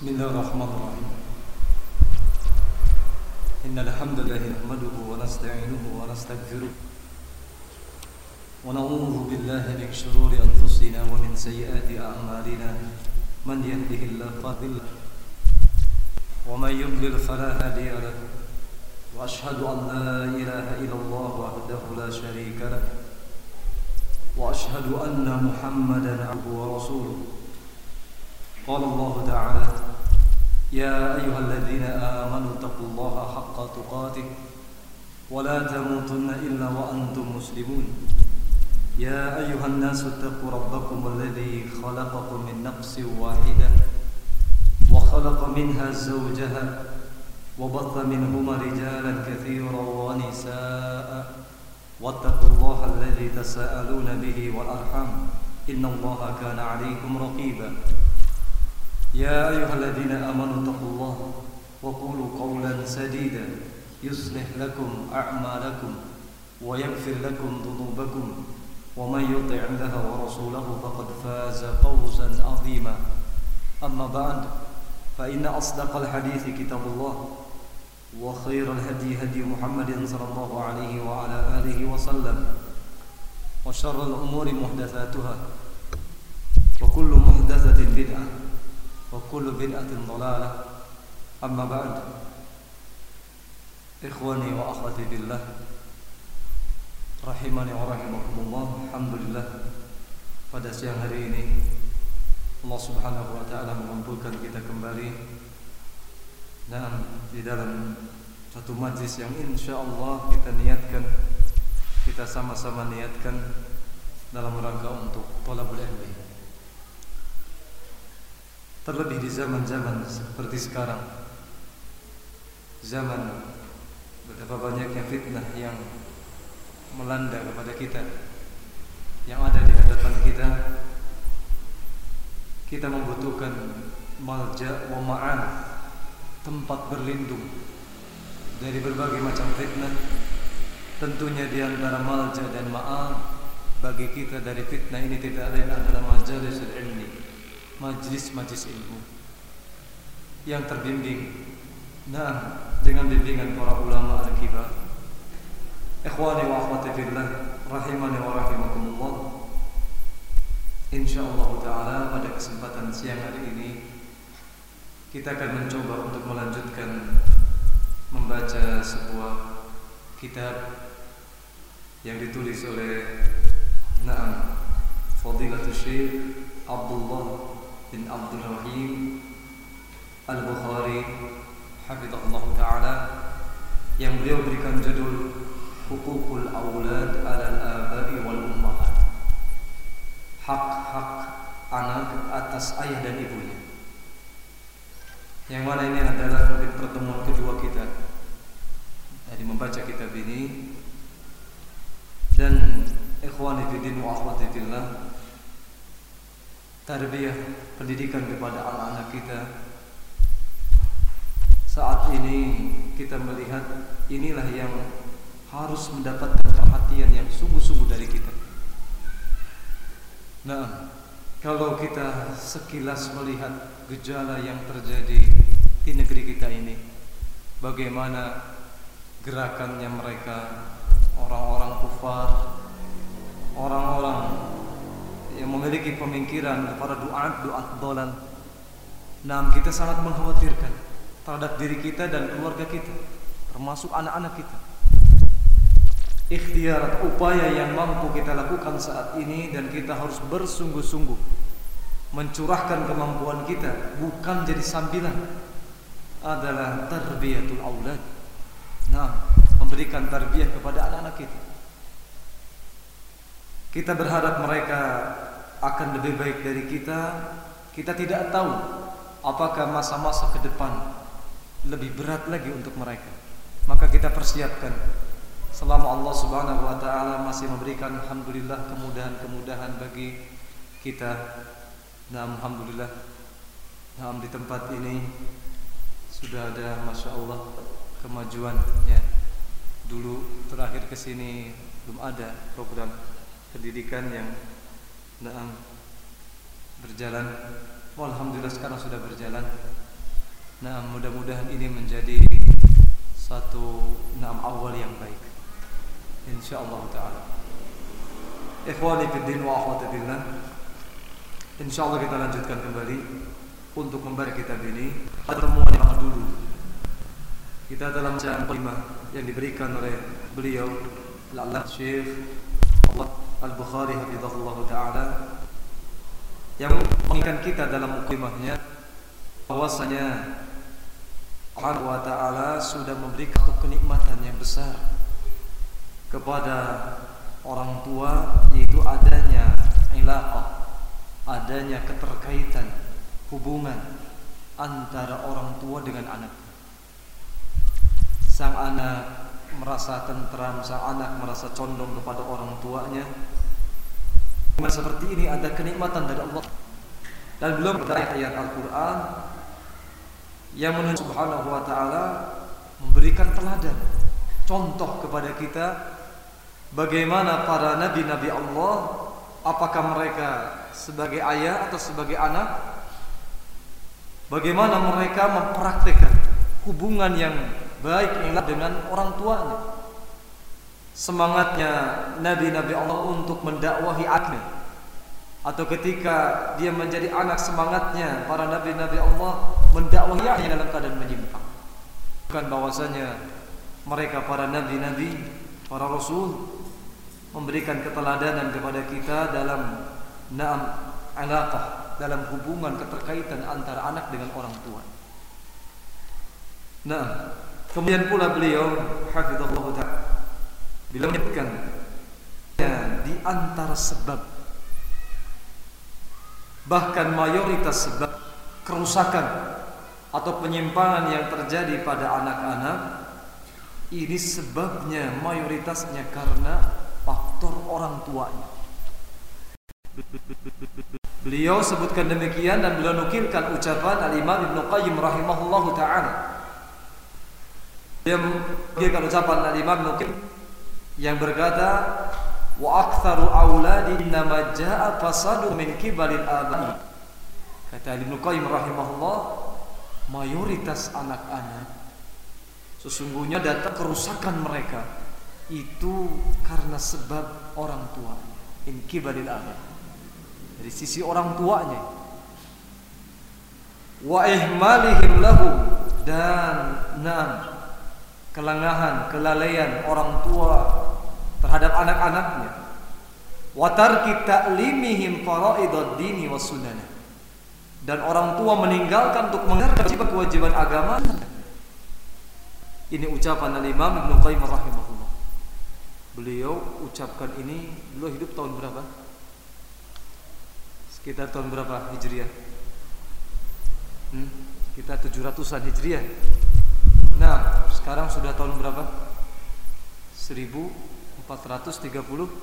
بسم الله الرحمن الرحيم إن الحمد لله نحمده ونستعينه ونستغفره ونعوذ بالله من شرور أنفسنا ومن سيئات أعمالنا من يهده الله فلا مضل له ومن يضلل فلا هادي له وأشهد أن لا إله إلا الله وحده لا شريك له وأشهد أن محمدا عبده ورسوله قال الله تعالى يا أيها الذين آمنوا اتقوا الله حق تقاته ولا تموتن إلا وأنتم مسلمون يا أيها الناس اتقوا ربكم الذي خلقكم من نفس واحدة وخلق منها زوجها وبث منهما رجالا كثيرا ونساء واتقوا الله الذي تساءلون به والأرحام إن الله كان عليكم رقيبا يا أيها الذين آمنوا اتقوا الله وقولوا قولا سديدا يصلح لكم أعمالكم ويغفر لكم ذنوبكم ومن يطع الله ورسوله فقد فاز فوزا عظيما أما بعد فإن أصدق الحديث كتاب الله وخير الهدي هدي محمد صلى الله عليه وعلى آله وسلم وشر الأمور محدثاتها وكل محدثة بدعة وكل بدعة ضلالة أما بعد إخواني وأخواتي بالله rahimani wa rahimakumullah. Alhamdulillah, pada siang hari ini Allah Subhanahu wa taala mengumpulkan kita kembali dan di dalam satu majlis yang insyaallah kita sama-sama niatkan dalam rangka untuk thalabul ilmi. Terlebih di zaman-zaman seperti sekarang, zaman betapa banyaknya fitnah yang melanda kepada kita, yang ada di hadapan kita membutuhkan malja wa ma'an, tempat berlindung dari berbagai macam fitnah. Tentunya di antara malja dan ma'an bagi kita dari fitnah ini tidak lain adalah majalisul ilmi, majlis ilmu yang terbimbing dengan bimbingan para ulama al-kibar. Ikhwani wa akhwati fillah rahimani wa rahimakumullah. Insyaallah taala pada kesempatan siang hari ini kita akan mencoba untuk melanjutkan membaca sebuah kitab yang ditulis oleh Fadilatul Syekh Abdullah bin Abdul Rahim Al-Bukhari hafizahullah taala, yang beliau berikan judul Hukukul Aulad alal Aba'i wal Ummahat, hak-hak anak atas ayah dan ibunya. Yang mana ini adalah mungkin pertemuan kedua kita dari membaca kitab ini. Dan ikhwani fiddin wa akhwati fillah, tarbiyah, pendidikan kepada anak-anak kita saat ini kita melihat inilah yang harus mendapatkan perhatian yang sungguh-sungguh dari kita. Nah, kalau kita sekilas melihat gejala yang terjadi di negeri kita ini, bagaimana gerakannya mereka, orang-orang kufar, orang-orang yang memiliki pemikiran kepada duat dolal. Nah, kita sangat mengkhawatirkan terhadap diri kita dan keluarga kita, termasuk anak-anak kita. Ikhtiar, upaya yang mampu kita lakukan saat ini, dan kita harus bersungguh-sungguh mencurahkan kemampuan kita, bukan jadi sambilan, adalah tarbiyatul aulad. Nah, memberikan tarbiyah kepada anak-anak kita. Kita berharap mereka akan lebih baik dari kita. Kita tidak tahu apakah masa-masa ke depan lebih berat lagi untuk mereka. Maka kita persiapkan selama Allah Subhanahu wa taala masih memberikan alhamdulillah kemudahan-kemudahan bagi kita. Nah, alhamdulillah, di tempat ini sudah ada masya Allah kemajuan ya. Dulu terakhir ke sini belum ada program pendidikan yang berjalan. Alhamdulillah sekarang sudah berjalan. Nah, mudah-mudahan ini menjadi satu awal yang baik, insyaallah taala. Ikhwani fiddin wa akhwati fillah, insyaallah kita lanjutkan kembali untuk membahas kitab ini. Pertemuan yang dulu kita dalam bacaan muqaddimah yang diberikan oleh beliau Al-Allamah Syekh Al-Bukhari hafizahullah taala, yang mengingatkan kita dalam muqaddimahnya bahwasanya Allah wa ta'ala sudah memberikan kenikmatan yang besar kepada orang tua, yaitu adanya ilaqah, adanya keterkaitan hubungan antara orang tua dengan anak. Sang anak merasa tentram, sang anak merasa condong kepada orang tuanya. Seperti ini ada kenikmatan dari Allah. Dan belum ada ayat Al-Quran yang menunjukkan Subhanahu wa ta'ala memberikan teladan, contoh kepada kita bagaimana para nabi-nabi Allah, apakah mereka sebagai ayah atau sebagai anak, bagaimana mereka mempraktikkan hubungan yang baik dengan orang tuanya. Semangatnya nabi-nabi Allah untuk mendakwahi anaknya, atau ketika dia menjadi anak, semangatnya para nabi-nabi Allah mendakwahi anaknya dalam keadaan menyimpang. Bukan bahwasanya mereka para nabi-nabi, para rasul memberikan keteladanan kepada kita dalam alaqah, dalam hubungan keterkaitan antara anak dengan orang tua. Nah, kemudian pula beliau hafizahullah ta'ala bila menyebutkan di antara sebab, bahkan mayoritas sebab kerusakan atau penyimpangan yang terjadi pada anak-anak ini, sebabnya mayoritasnya karena faktor orang tuanya. Beliau sebutkan demikian dan beliau nukilkan ucapan Al-Imam Ibnu Qayyim rahimahullahu ta'ala. Dia nukilkan ucapan Al-Imam Ibnu Qayyim yang berkata, wa aktsaru auladi innama jaa fasadu min kibalil abai. Kata Ibnu Qayyim rahimahullah, mayoritas anak-anak sesungguhnya datang kerusakan mereka itu karena sebab orang tua. In kibalil abai, dari sisi orang tuanya. Wa ihmalihim lahum, dan kelengahan, kelalaian orang tua terhadap anak-anaknya. Wa tarki ta'limihim fara'idad dini was sunanah, dan orang tua meninggalkan untuk mengerjakan kewajiban agama. Ini ucapan Al-Imam Ibnu Qayyim rahimahullah. Beliau ucapkan ini, beliau hidup tahun berapa? Sekitar tahun berapa Hijriah? Kita 700-an Hijriah. Nah, sekarang sudah tahun berapa? 1437.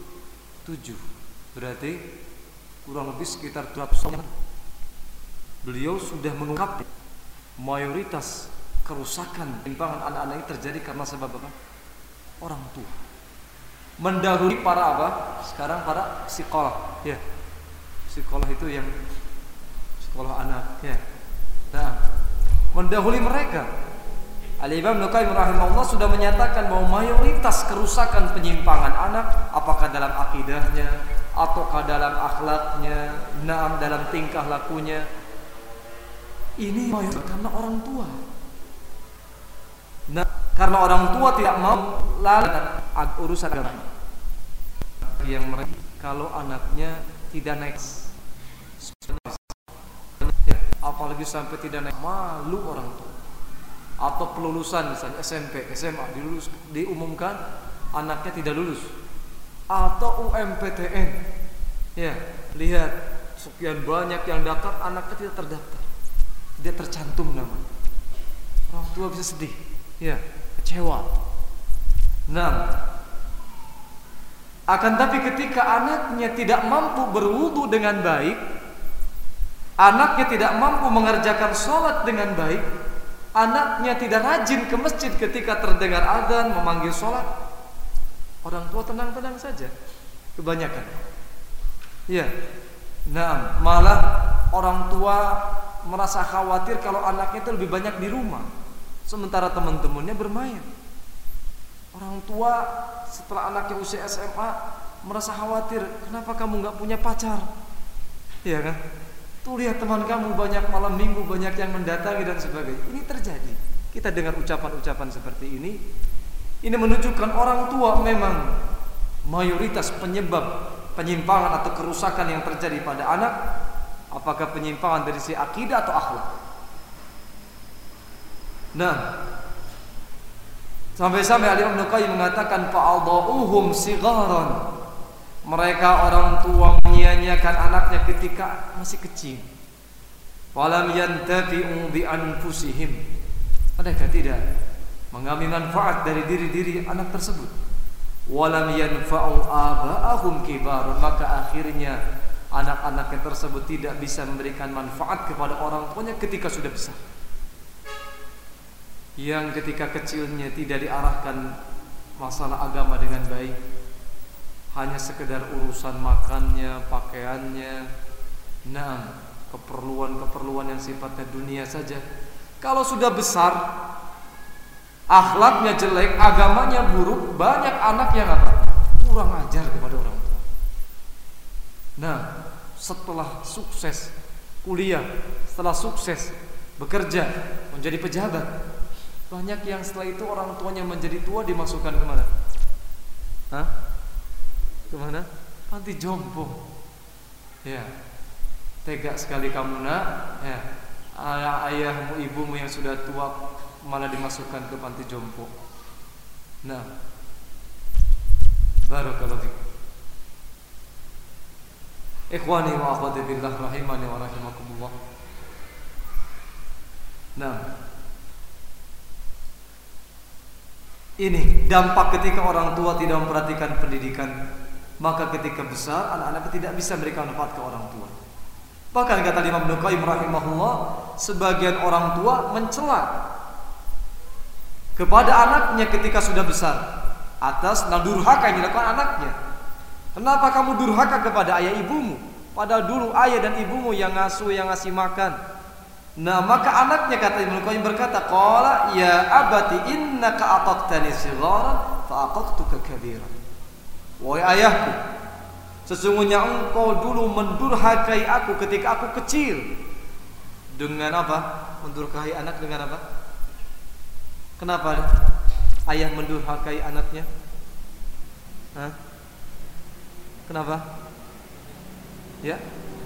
Berarti kurang lebih sekitar 200 tahun. Beliau sudah mengungkap mayoritas kerusakan penyimpangan anak-anak ini terjadi karena sebab apa? Orang tua. Mendahului para apa? Sekarang para psikolog, ya. Psikolog itu yang sekolah anak, ya. Nah, mendahului mereka. Al-Imam Ibnu Qayyim rahimahullah sudah menyatakan bahwa mayoritas kerusakan penyimpangan anak, apakah dalam akidahnya ataukah dalam akhlaknya, dalam tingkah lakunya, ini mayoritas karena orang tua. Nah, karena orang tua tidak mau lalai urusan agama. Yang mereka kalau anaknya tidak naik, ya, apalagi sampai tidak naik, malu orang tua. Atau pelulusan misalnya SMP, SMA diumumkan anaknya tidak lulus, atau UMPTN, ya, lihat sekian banyak yang daftar, anaknya tidak terdaftar, tidak tercantum nama. Orang tua bisa sedih, ya, kecewa. Nah, akan tapi ketika anaknya tidak mampu berwudu dengan baik, anaknya tidak mampu mengerjakan sholat dengan baik, anaknya tidak rajin ke masjid ketika terdengar azan memanggil sholat, orang tua tenang-tenang saja kebanyakan. Ya, nah, malah orang tua merasa khawatir kalau anaknya itu lebih banyak di rumah, sementara teman-temannya bermain. Orang tua setelah anaknya usia SMA merasa khawatir, kenapa kamu nggak punya pacar? Iya kan? Tuh lihat teman kamu banyak malam minggu, banyak yang mendatangi dan sebagainya. Ini terjadi. Kita dengar ucapan-ucapan seperti ini. Ini menunjukkan orang tua memang mayoritas penyebab penyimpangan atau kerusakan yang terjadi pada anak. Apakah penyimpangan dari si akidah atau akhlak? Nah, sampai-sampai Al-Imam Ibnu Qayyim mengatakan fa'adha'uhum sigharan. Mereka orang tua menyia-nyiakan anaknya ketika masih kecil. Walam yantafi'u bi anfusihim. Mereka tidak mengambil manfaat dari diri-diri anak tersebut. Walam yanfa'u aba'ahum kibarun. Maka akhirnya anak-anaknya tersebut tidak bisa memberikan manfaat kepada orang tuanya ketika sudah besar. Yang ketika kecilnya tidak diarahkan masalah agama dengan baik, hanya sekedar urusan makannya, pakaiannya, keperluan-keperluan yang sifatnya dunia saja. Kalau sudah besar, akhlaknya jelek, agamanya buruk, banyak anak yang kurang ajar kepada orang tua. Nah, setelah sukses kuliah, setelah sukses bekerja, menjadi pejabat, banyak yang setelah itu orang tuanya menjadi tua dimasukkan kemana? Kemana? Panti jompo. Ya, tega sekali kamu nak. Ya, ayahmu, ibumu yang sudah tua malah dimasukkan ke panti jompo. Nah, barakallahu fiik. Ikhwani wa akhwati billah rahimani wa rahimakumullah. Nah, ini dampak ketika orang tua tidak memperhatikan pendidikan. Maka ketika besar anak-anak tidak bisa memberikan manfaat ke orang tua. Bahkan kata Imam Ibnu Qayyim rahimahullah, sebagian orang tua mencela kepada anaknya ketika sudah besar atas durhaka yang dilakukan anaknya. Kenapa kamu durhaka kepada ayah ibumu? Padahal dulu ayah dan ibumu yang ngasuh, yang ngasih makan. Nah, maka anaknya kata Ibnu Qayyim berkata, qala ya abati innaka ataqtani sigharan fa aqaqtuka kabiran. Wahai ayahku, sesungguhnya engkau dulu mendurhakai aku ketika aku kecil. Dengan apa? Mendurhakai anak dengan apa? Kenapa ayah mendurhakai anaknya? Kenapa? Ya,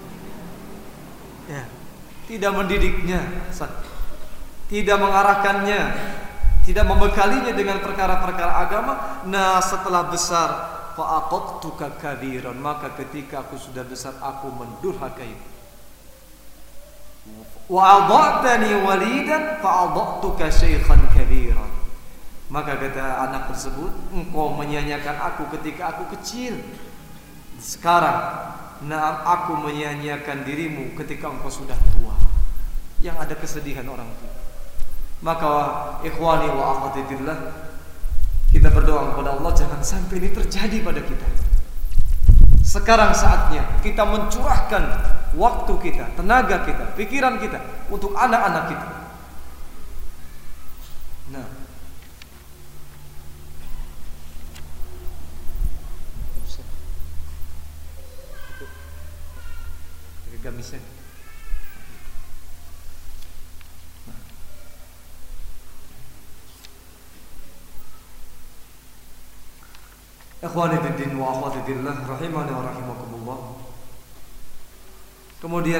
tidak mendidiknya, tidak mengarahkannya, tidak membekalinya dengan perkara-perkara agama. Nah, setelah besar, fa'aqadtuka kabiran, maka ketika aku sudah besar aku mendurhakai. Wa adhatani walidan fa'adhatuka syaikhan kabiran. Maka kata anak tersebut, engkau menyia-nyiakan aku ketika aku kecil. Sekarang, aku menyia-nyiakan dirimu ketika engkau sudah tua. Yang ada kesedihan orang tua. Maka ikhwani wa akhwati fillah, kita berdoa kepada Allah jangan sampai ini terjadi pada kita. Sekarang saatnya kita mencurahkan waktu kita, tenaga kita, pikiran kita untuk anak-anak kita. Nah, gamisnya. Ikhwani fiddin wa akhwati fillah rahimani wa rahimakumullah. Kemudian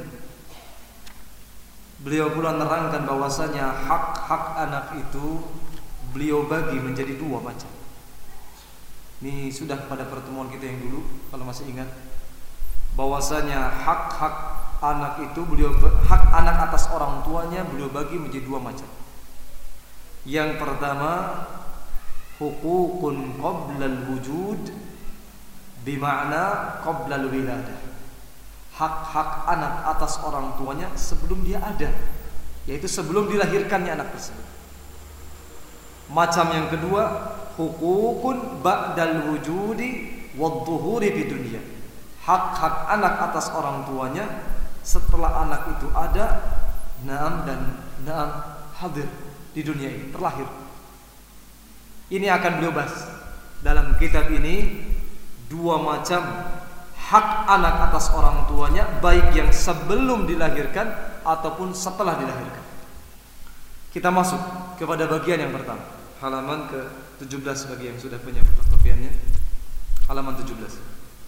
beliau pula menerangkan bahwasanya hak-hak anak itu beliau bagi menjadi dua macam. Ini sudah pada pertemuan kita yang dulu kalau masih ingat, bahwasanya hak-hak anak itu hak anak atas orang tuanya beliau bagi menjadi dua macam. Yang pertama, hukukun qoblal wujud bima'na qoblal wiladah. Hak-hak anak atas orang tuanya sebelum dia ada, yaitu sebelum dilahirkannya anak tersebut. Macam yang kedua, hukukun ba'dal wujudi wadzuhuri di dunia. Hak-hak anak atas orang tuanya setelah anak itu ada, naam hadir di dunia ini, terlahir. Ini akan beliau bahas dalam kitab ini, dua macam hak anak atas orang tuanya, baik yang sebelum dilahirkan ataupun setelah dilahirkan. Kita masuk kepada bagian yang pertama, halaman ke-17 bagi yang sudah punya fotokopiannya. Halaman 17.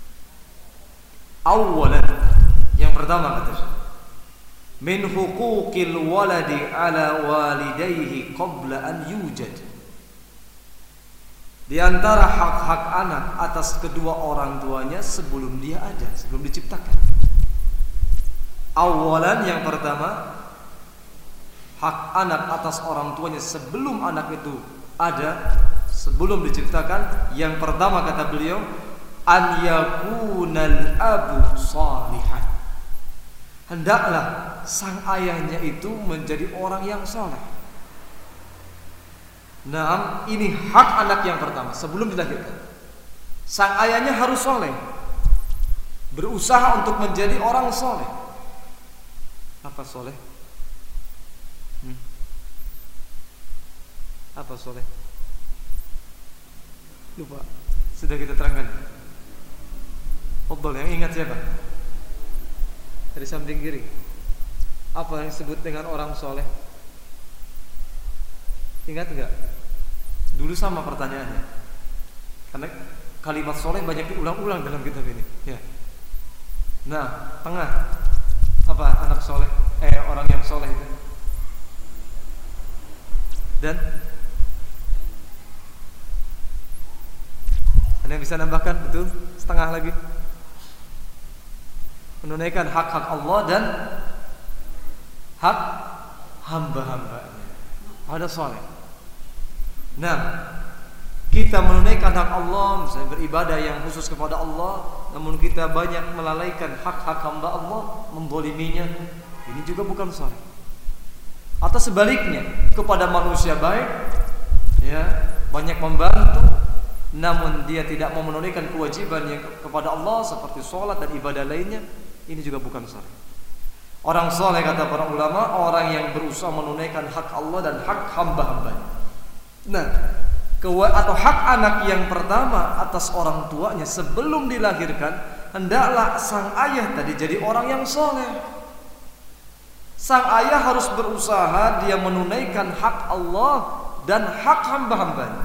Awalan, yang pertama kata Syekh, min huquqil waladi ala walidayhi qabla an yujad. Di antara hak-hak anak atas kedua orang tuanya sebelum dia ada, sebelum diciptakan. Awalan, yang pertama, hak anak atas orang tuanya sebelum anak itu ada, sebelum diciptakan. Yang pertama kata beliau, an yakunal abu salihan. Hendaklah sang ayahnya itu menjadi orang yang saleh. Nah, ini hak anak yang pertama sebelum dilahirkan. Sang ayahnya harus saleh, berusaha untuk menjadi orang saleh. Apa saleh? Apa saleh? Lupa. Sudah kita terangkan. Fadhal, yang ingat siapa? Dari samping kiri. Apa yang disebut dengan orang soleh? Ingat enggak? Dulu sama pertanyaannya. Karena kalimat soleh banyak diulang-ulang dalam kitab ini. Ya. Nah, tengah. Apa anak soleh? Orang yang soleh itu. Dan ada yang bisa nambahkan? Betul? Setengah lagi. Menunaikan hak-hak Allah dan hak hamba-hambanya pada soleh. Nah, kita menunaikan hak Allah, misalnya beribadah yang khusus kepada Allah, namun kita banyak melalaikan hak-hak hamba Allah, mendoliminya. Ini juga bukan soleh. Atau sebaliknya, kepada manusia baik, ya, banyak membantu, namun dia tidak mau menunaikan kewajiban yang kepada Allah seperti sholat dan ibadah lainnya. Ini juga bukan saleh. Orang saleh kata para ulama, orang yang berusaha menunaikan hak Allah dan hak hamba-hambanya. Nah, atau hak anak yang pertama atas orang tuanya sebelum dilahirkan, hendaklah sang ayah tadi jadi orang yang saleh. Sang ayah harus berusaha dia menunaikan hak Allah dan hak hamba-hambanya.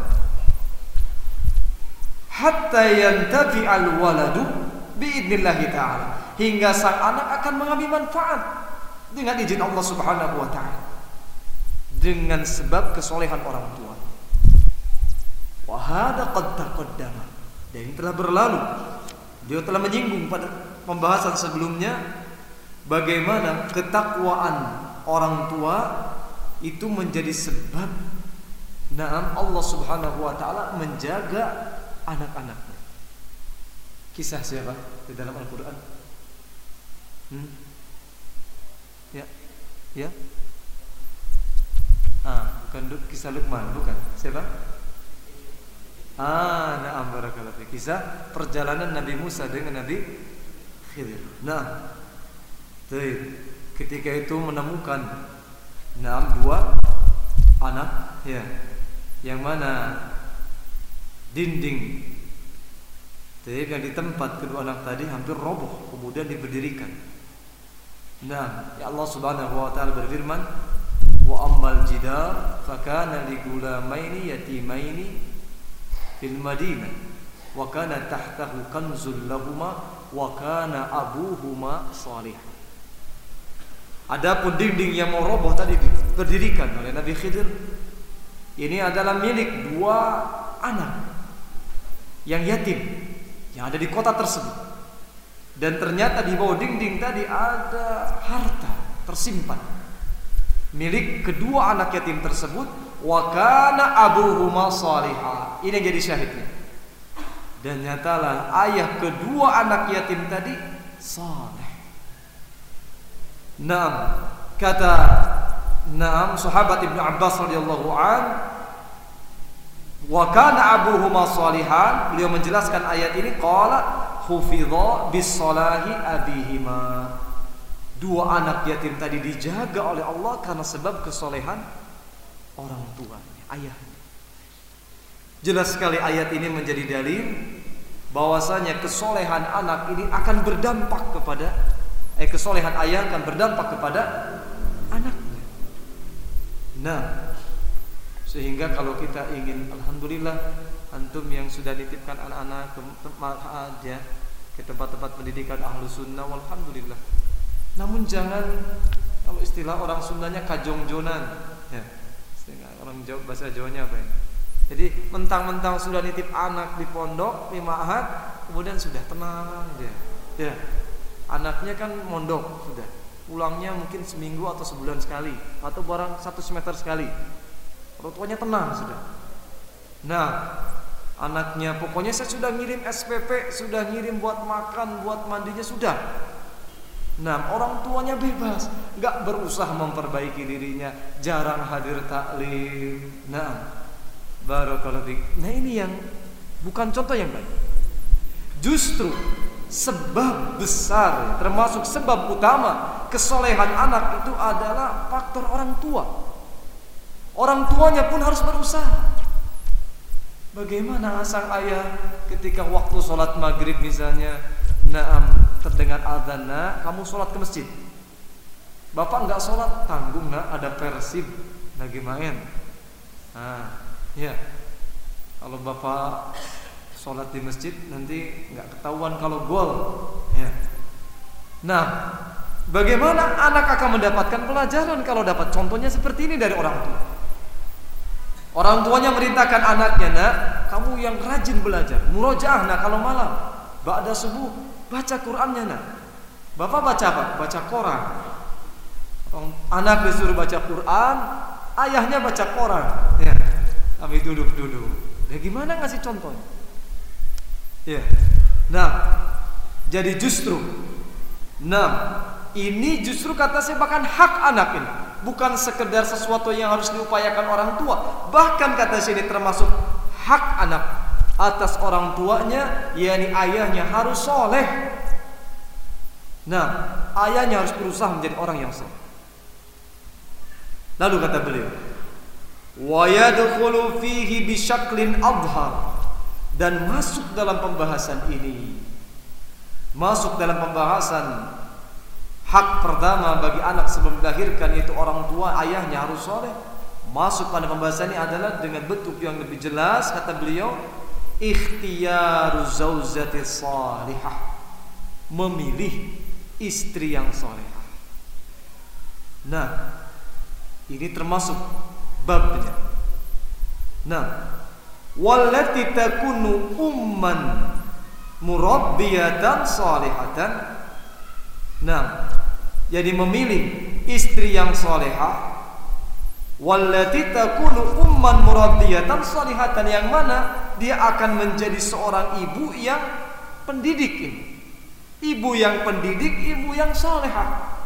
Hatta yantafi'al waladu biidnillahi ta'ala, hingga sang anak akan mengambil manfaat dengan izin Allah Subhanahu wa ta'ala, dengan sebab kesolehan orang tua. Wa hadza qad taqaddama, dan ini telah berlalu. Dia telah menyinggung pada pembahasan sebelumnya bagaimana ketakwaan orang tua itu menjadi sebab Allah Subhanahu wa ta'ala menjaga anak-anaknya. Kisah siapa di dalam Al-Quran? Ya. Bukan kisah Luqman, bukan. Siapa? Na'am, barakallahu fiik. Kisah perjalanan Nabi Musa dengan Nabi Khidir. Nah, ketika itu menemukan dua anak, ya, yang mana dinding yang di tempat kedua anak tadi hampir roboh, kemudian diberdirikan. Nah, ya Allah Subhanahu wa ta'ala berfirman, wa ammal jidar fakana li gulamaini yatimaini fil madinah wa kana tahtahu kanzul lahumā wa kana abuhuma shalihah. Adapun dinding yang mau roboh tadi diberdirikan oleh Nabi Khidir, ini adalah milik dua anak yang yatim yang ada di kota tersebut. Dan ternyata di bawah dinding tadi ada harta tersimpan milik kedua anak yatim tersebut. Wa kana abuhuma shalihah. Ini yang jadi syahidnya. Dan nyatalah ayah kedua anak yatim tadi saleh. Kata sahabat Ibnu Abbas radhiyallahu an, wa kana abuhuma salihan, beliau menjelaskan ayat ini, qala hufidha bis salahi abihima, Dua anak yatim tadi dijaga oleh Allah karena sebab kesolehan orang tuanya, ayahnya. Jelas sekali ayat ini menjadi dalil bahwasanya kesolehan anak ini akan berdampak kepada kesolehan ayah akan berdampak kepada anaknya. Nah, sehingga kalau kita ingin, alhamdulillah, antum yang sudah dititipkan anak-anak ke tempat-tempat pendidikan Ahlus Sunnah, alhamdulillah. Namun jangan, kalau istilah orang Sundanya kajongjonan, ya, orang Jawa, bahasa Jawanya apa ya? Jadi mentang-mentang sudah nitip anak di pondok, di ma'had, kemudian sudah tenang dia. Ya. Anaknya kan mondok sudah. Pulangnya mungkin seminggu atau sebulan sekali, atau barang 1 semester sekali. Orang tuanya tenang sudah. Nah, anaknya pokoknya saya sudah ngirim SPP, sudah ngirim buat makan, buat mandinya sudah. Nah, orang tuanya bebas, enggak berusaha memperbaiki dirinya, jarang hadir taklim. Nah, barakallahu fiik. Nah, ini yang bukan contoh yang baik. Justru sebab besar, termasuk sebab utama kesolehan anak itu adalah faktor orang tua. Orang tuanya pun harus berusaha. Bagaimana sang ayah ketika waktu sholat maghrib misalnya, terdengar adzan, kamu sholat ke masjid. Bapak nggak sholat, tanggung ada Persib lagi main. Ya, kalau bapak sholat di masjid nanti nggak ketahuan kalau gol. Ya. Nah, bagaimana anak akan mendapatkan pelajaran kalau dapat contohnya seperti ini dari orang tua? Orang tuanya merintahkan anaknya, kamu yang rajin belajar, murojaah, kalau malam, ba'da subuh baca Qur'annya, Bapak baca apa? Baca Quran. Anak disuruh baca Quran, ayahnya baca Quran. Ya. Kami duduk. Ya gimana ngasih contohnya? Ya. Nah, jadi justru ini justru kata saya bahkan hak anak ini, bukan sekedar sesuatu yang harus diupayakan orang tua. Bahkan kata saya ini termasuk hak anak atas orang tuanya, yakni ayahnya harus soleh. Nah, ayahnya harus berusaha menjadi orang yang soleh. Lalu kata beliau, wa yadkhulu fihi bisyaklin adhar, dan masuk dalam pembahasan ini, masuk dalam pembahasan hak pertama bagi anak sebelum dilahirkan, itu orang tua, ayahnya harus soleh. Masuk pada pembahasan ini adalah dengan bentuk yang lebih jelas, kata beliau, ikhtiyaru zaujati salihah, memilih istri yang solehah. Nah, ini termasuk babnya. Nah, wallati takunu umman murabbiyatan salihatan. Nah, jadi memilih istri yang salihah, wallati takunu umman murabbiyatan salihatan, yang mana dia akan menjadi seorang ibu yang pendidik ini. Ibu yang pendidik, ibu yang salihah.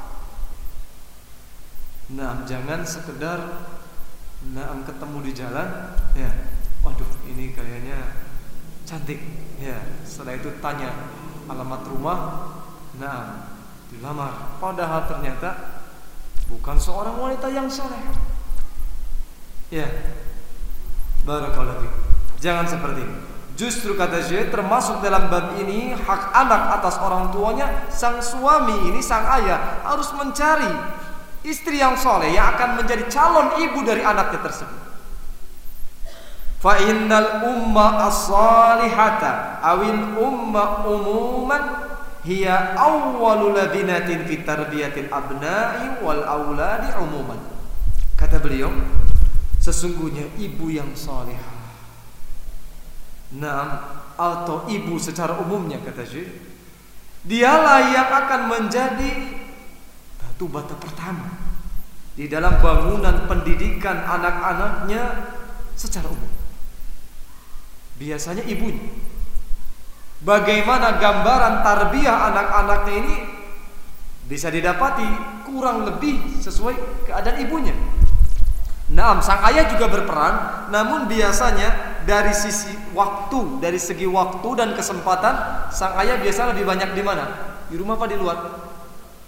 Nah, jangan sekedar ketemu di jalan, ya, waduh ini kayaknya cantik, ya, setelah itu tanya alamat rumah, dilamar, padahal ternyata bukan seorang wanita yang saleh. Ya, barakallahu fiik. Jangan seperti ini. Justru kata Syekh, termasuk dalam bab ini hak anak atas orang tuanya. Sang suami ini, sang ayah, harus mencari istri yang soleh yang akan menjadi calon ibu dari anaknya tersebut. Fa innal umma as-salihata awil umma umuman hiya awwalu labinatin fi tarbiyatil abna'i wal auladi umuman. Kata beliau, sesungguhnya ibu yang salihah, atau ibu secara umumnya, kata Syekh, dialah yang akan menjadi batu bata pertama di dalam bangunan pendidikan anak-anaknya secara umum. Biasanya ibunya. Bagaimana gambaran tarbiyah anak-anaknya ini bisa didapati kurang lebih sesuai keadaan ibunya. Sang ayah juga berperan, namun biasanya dari sisi waktu, dari segi waktu dan kesempatan, sang ayah biasa lebih banyak di mana? Di rumah apa di luar?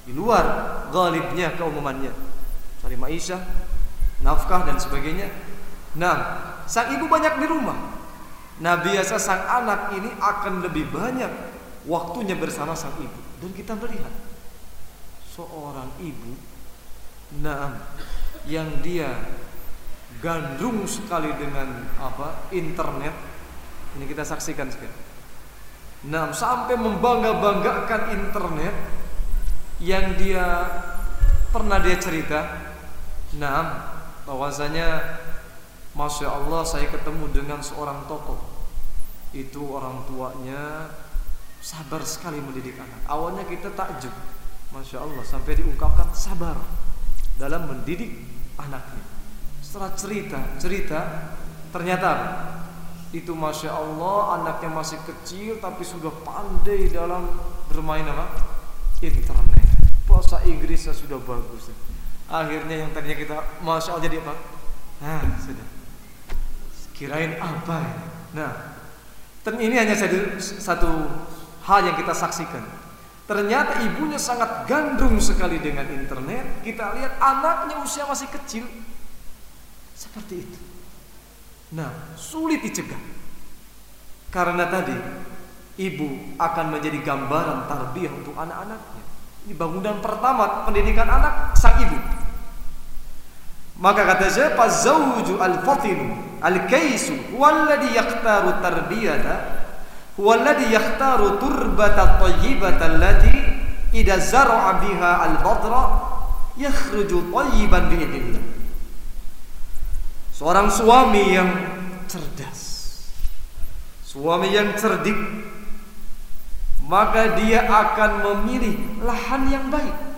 di luar ghalibnya keumumannya, cari maisha, nafkah dan sebagainya. Nah, sang ibu banyak di rumah. Nah, biasa sang anak ini akan lebih banyak waktunya bersama sang ibu. Dan kita melihat seorang ibu, nah, yang dia gandrung sekali dengan internet. Ini kita saksikan sekarang. Nah, sampai membangga-banggakan internet yang pernah dia cerita. Nah, bahwasanya Masya Allah saya ketemu dengan seorang tokoh. Itu orang tuanya sabar sekali mendidik anak. Awalnya kita takjub, Masya Allah, sampai diungkapkan sabar dalam mendidik anaknya. Setelah cerita ternyata itu Masya Allah anaknya masih kecil tapi sudah pandai dalam bermain internet. Bahasa Inggrisnya sudah bagus. Akhirnya yang tadinya kita Masya Allah jadi apa? Sudah. Kirain apa ya? Nah, ini hanya satu hal yang kita saksikan. Ternyata ibunya sangat gandrung sekali dengan internet. Kita lihat anaknya usia masih kecil seperti itu. Nah, sulit dicegah. Karena tadi ibu akan menjadi gambaran tarbiyah untuk anak-anaknya. Ini bangunan pertama pendidikan anak sang ibu. Maka kata saya, "Fazawju al-fatinu al-kaisu huwallazi yakhtaru tarbiyata huwallazi yakhtaru turbata thayyibata allati idza zar'a biha al-badra yakhruju thayyiban bi'idillah." Seorang suami yang cerdas, suami yang cerdik, maka dia akan memilih lahan yang baik.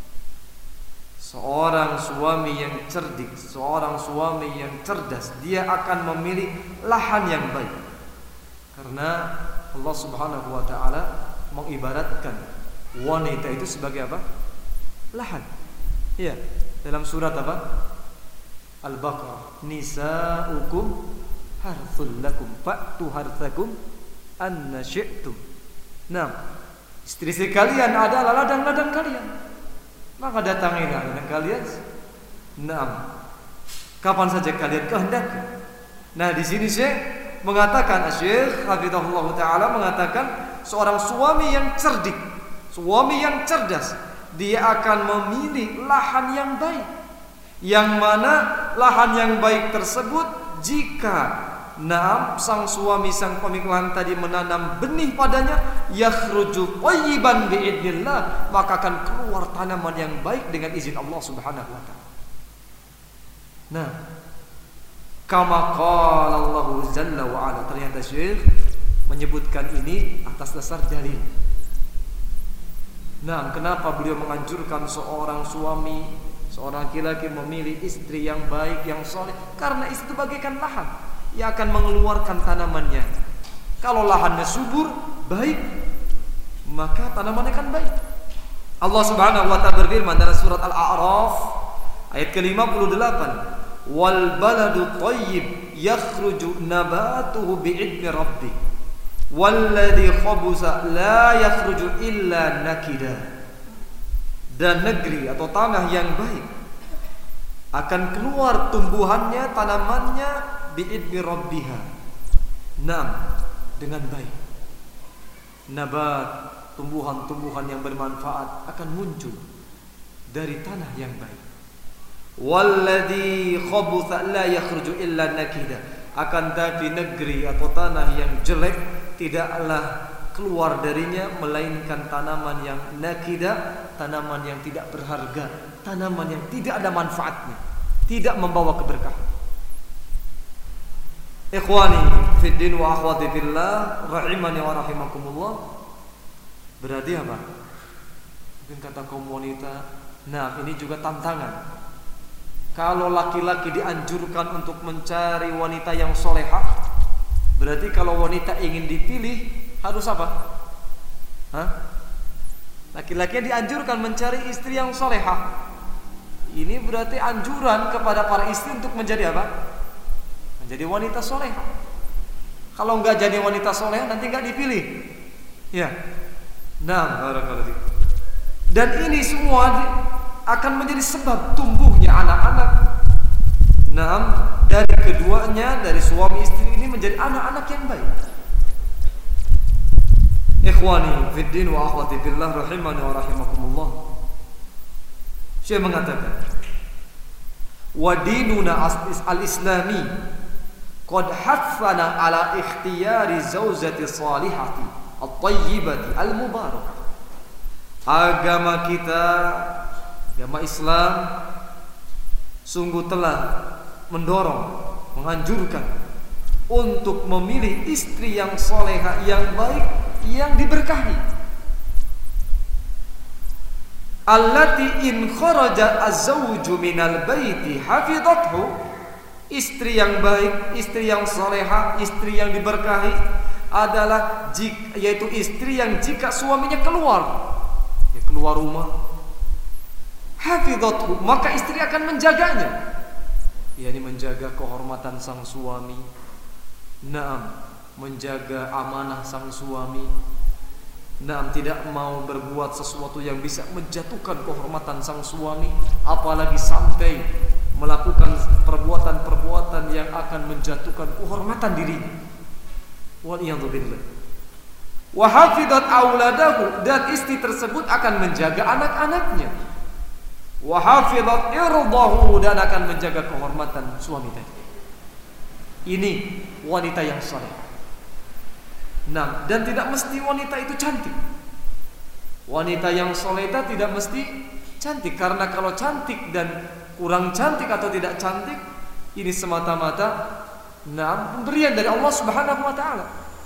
Seorang suami yang cerdik, seorang suami yang cerdas, dia akan memilih lahan yang baik. Karena Allah Subhanahu wa taala mengibaratkan wanita itu sebagai apa? Lahan. Iya, dalam surat apa? Al-Baqarah, nisa'ukum harthul lakum fa'tu harthakum anna syi'tum. Nah, istri-istri kalian adalah ladang-ladang kalian, maka datangilah ladang kalian. Nah, kapan saja kalian kehendaki. Nah, di sini Syekh mengatakan, Syekh hafizahullah taala mengatakan seorang suami yang cerdik, suami yang cerdas, dia akan memilih lahan yang baik. Yang mana lahan yang baik tersebut jika sang suami, sang pemilik lahan tadi menanam benih padanya, yakhruju thayyiban bi'idnillah, maka akan keluar tanaman yang baik dengan izin Allah Subhanahu wa taala. Nah, kama qala Allah Jalla wa ala, ternyata Syekh menyebutkan ini atas dasar dalil. Nah, kenapa beliau menganjurkan seorang suami, seorang laki-laki memilih istri yang baik, yang soleh? Karena istri itu bagaikan lahan, ia akan mengeluarkan tanamannya. Kalau lahannya subur, baik, maka tanamannya akan baik. Allah Subhanahu wa ta'ala berfirman dalam surat Al-A'raf ayat ke-58, "Wal baladu thayyib yakhruju nabatuhu bi'idni rabbih, walladzi khabusa la yakhruju illa nakida." Dan negeri atau tanah yang baik akan keluar tumbuhannya, tanamannya bi'idni rabbiha. Dengan baik. Nabat, tumbuhan-tumbuhan yang bermanfaat akan muncul dari tanah yang baik. Walladzi khabutha la yakhruju illa nakida. Akan tapi negeri atau tanah yang jelek tidaklah keluar darinya melainkan tanaman yang nakida, tanaman yang tidak berharga, tanaman yang tidak ada manfaatnya, tidak membawa keberkahan. Ikhwani fid din wa akhwati fillah, rahimani wa rahimakumullah. Berarti apa? Mungkin kata kaum wanita, nah ini juga tantangan. Kalau laki-laki dianjurkan untuk mencari wanita yang solehah, berarti kalau wanita ingin dipilih harus apa? Laki-laki dianjurkan mencari istri yang solehah. Ini berarti anjuran kepada para istri untuk menjadi apa? Menjadi wanita solehah. Kalau enggak jadi wanita solehah nanti enggak dipilih. Ya. Nah, barakallahu fiik. Dan ini semua akan menjadi sebab tumbuhnya anak-anak. Dari keduanya, dari suami istri ini menjadi anak-anak yang baik. Ikhwani fiddin wa akhwati fillah rahimani wa rahimakumullah. Syekh mengatakan, wa dinuna al-islami qad haffana ala ikhtiyari zawjati salihati at-tayyibati al-mubarakah. Agama kita, agama Islam sungguh telah mendorong, menganjurkan untuk memilih istri yang salehah, yang baik, yang diberkahi. Allati in kharaja az-zawju minal baiti hafizathu. Istri yang baik, istri yang salehah, istri yang diberkahi adalah yaitu istri yang jika suaminya keluar rumah, hafizathu, maka istri akan menjaganya. Yakni menjaga kehormatan sang suami. Menjaga amanah sang suami. Tidak mau berbuat sesuatu yang bisa menjatuhkan kehormatan sang suami, apalagi sampai melakukan perbuatan-perbuatan yang akan menjatuhkan kehormatan dirinya. Waliyadzubillah. Wa hafizat auladahu, dan istri tersebut akan menjaga anak-anaknya. Wa hafizat irdahu, dan akan menjaga kehormatan suami tadi. Ini wanita yang saleh. Dan tidak mesti wanita itu cantik. Wanita yang solehah tidak mesti cantik, karena kalau cantik dan kurang cantik atau tidak cantik, ini semata-mata pemberian dari Allah Subhanahu wa taala.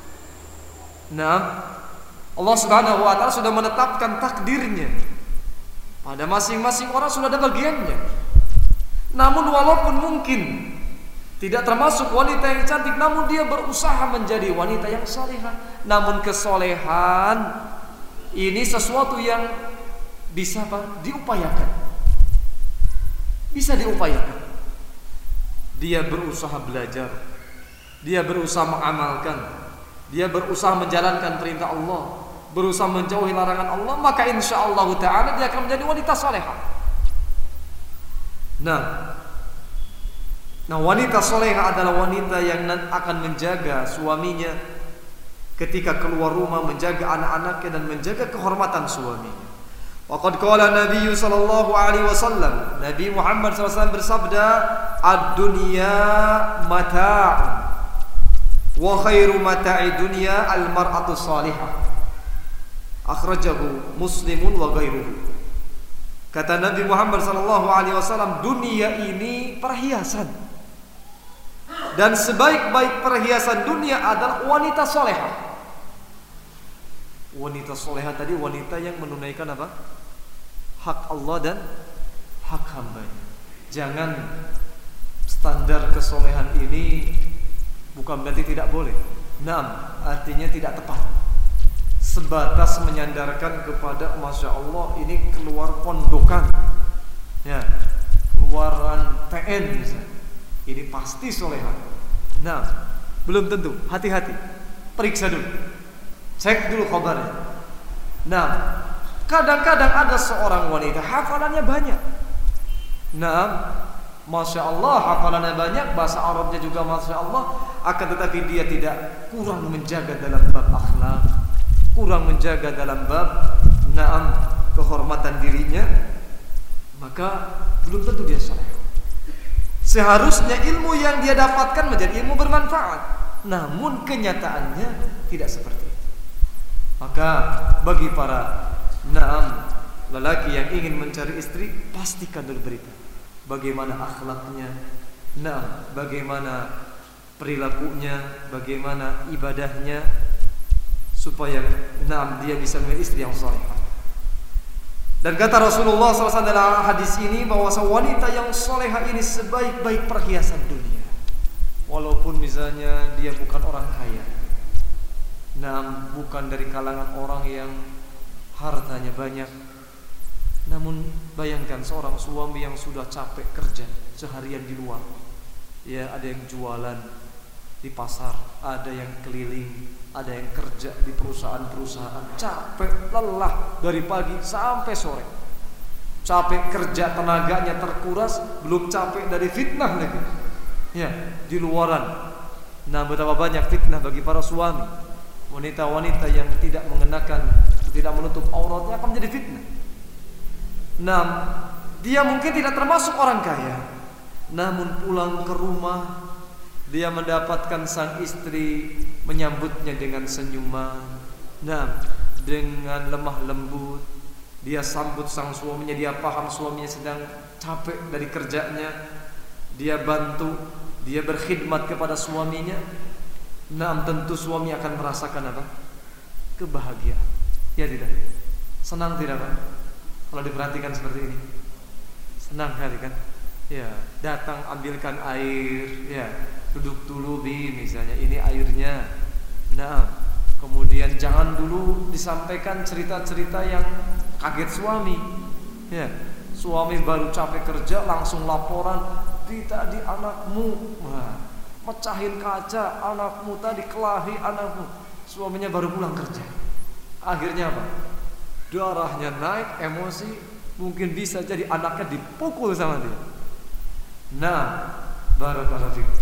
Allah Subhanahu wa taala sudah menetapkan takdirnya. Pada masing-masing orang sudah ada bagiannya. Namun walaupun mungkin tidak termasuk wanita yang cantik, namun dia berusaha menjadi wanita yang salehah. Namun kesolehan ini sesuatu yang bisa diupayakan. Bisa diupayakan. Dia berusaha belajar, dia berusaha mengamalkan, dia berusaha menjalankan perintah Allah, berusaha menjauhi larangan Allah, maka insyaallah ta'ala dia akan menjadi wanita salehah. Nah, wanita salehah adalah wanita yang akan menjaga suaminya ketika keluar rumah, menjaga anak-anaknya dan menjaga kehormatan suaminya. Waqad qala Nabi sallallahu alaihi wasallam, Nabi Muhammad SAW bersabda, ad-dunya mata' wa khairu mata'i dunya al-mar'atu salihah. Akhrajahu Muslimun wa ghairuhu. Kata Nabi Muhammad sallallahu alaihi wasallam, dunia ini perhiasan. Dan sebaik-baik perhiasan dunia adalah wanita salehah. Wanita salehah tadi wanita yang menunaikan apa? Hak Allah dan hak hambanya. Jangan standar kesolehan ini bukan berarti tidak boleh. Artinya tidak tepat. Sebatas menyandarkan kepada Masya Allah ini keluar pondokan, ya, keluaran PN misalnya, ini pasti solehah. Belum tentu. Hati-hati. Periksa dulu. Cek dulu kabarnya. Kadang-kadang ada seorang wanita hafalannya banyak. Masya Allah, hafalannya banyak, bahasa Arabnya juga Masya Allah, akan tetapi dia tidak kurang menjaga dalam bab akhlak, kurang menjaga dalam bab kehormatan dirinya, maka belum tentu dia saleh. Seharusnya ilmu yang dia dapatkan menjadi ilmu bermanfaat, namun kenyataannya tidak seperti itu. Maka bagi para lelaki yang ingin mencari istri, pastikan dulu berita bagaimana akhlaknya, bagaimana perilakunya, bagaimana ibadahnya, supaya dia bisa memilih istri yang salehah. Dan kata Rasulullah SAW dalam hadis ini bahwa wanita yang salehah ini sebaik-baik perhiasan dunia. Walaupun misalnya dia bukan orang kaya, bukan dari kalangan orang yang hartanya banyak, namun bayangkan seorang suami yang sudah capek kerja seharian di luar, ya, ada yang jualan, di pasar, ada yang keliling, ada yang kerja di perusahaan-perusahaan, capek, lelah dari pagi sampai sore. Capek kerja, tenaganya terkuras, belum capek dari fitnah lagi. Ya, di luaran. Nah, betapa banyak fitnah bagi para suami. Wanita-wanita yang tidak mengenakan, tidak menutup auratnya akan menjadi fitnah. Nah, dia mungkin tidak termasuk orang kaya, namun pulang ke rumah dia mendapatkan sang istri menyambutnya dengan senyuman. Nah, dengan lemah lembut dia sambut sang suaminya. Dia paham suaminya sedang capek dari kerjanya, dia bantu, dia berkhidmat kepada suaminya. Nah, tentu suami akan merasakan apa? Kebahagiaan. Ya tidak? Senang tidak, Pak? Kalau diperhatikan seperti ini, senang kali kan? Ya, datang ambilkan air, ya, duduk dulu misalnya, ini airnya. Nah, kemudian jangan dulu disampaikan cerita-cerita yang kaget suami. Ya, suami baru capek kerja langsung laporan, tadi anakmu mecahin kaca, anakmu tadi kelahi anakmu. Suaminya baru pulang kerja. Akhirnya apa? Darahnya naik, emosi, mungkin bisa jadi anaknya dipukul sama dia. Nah, barakallahu fiik.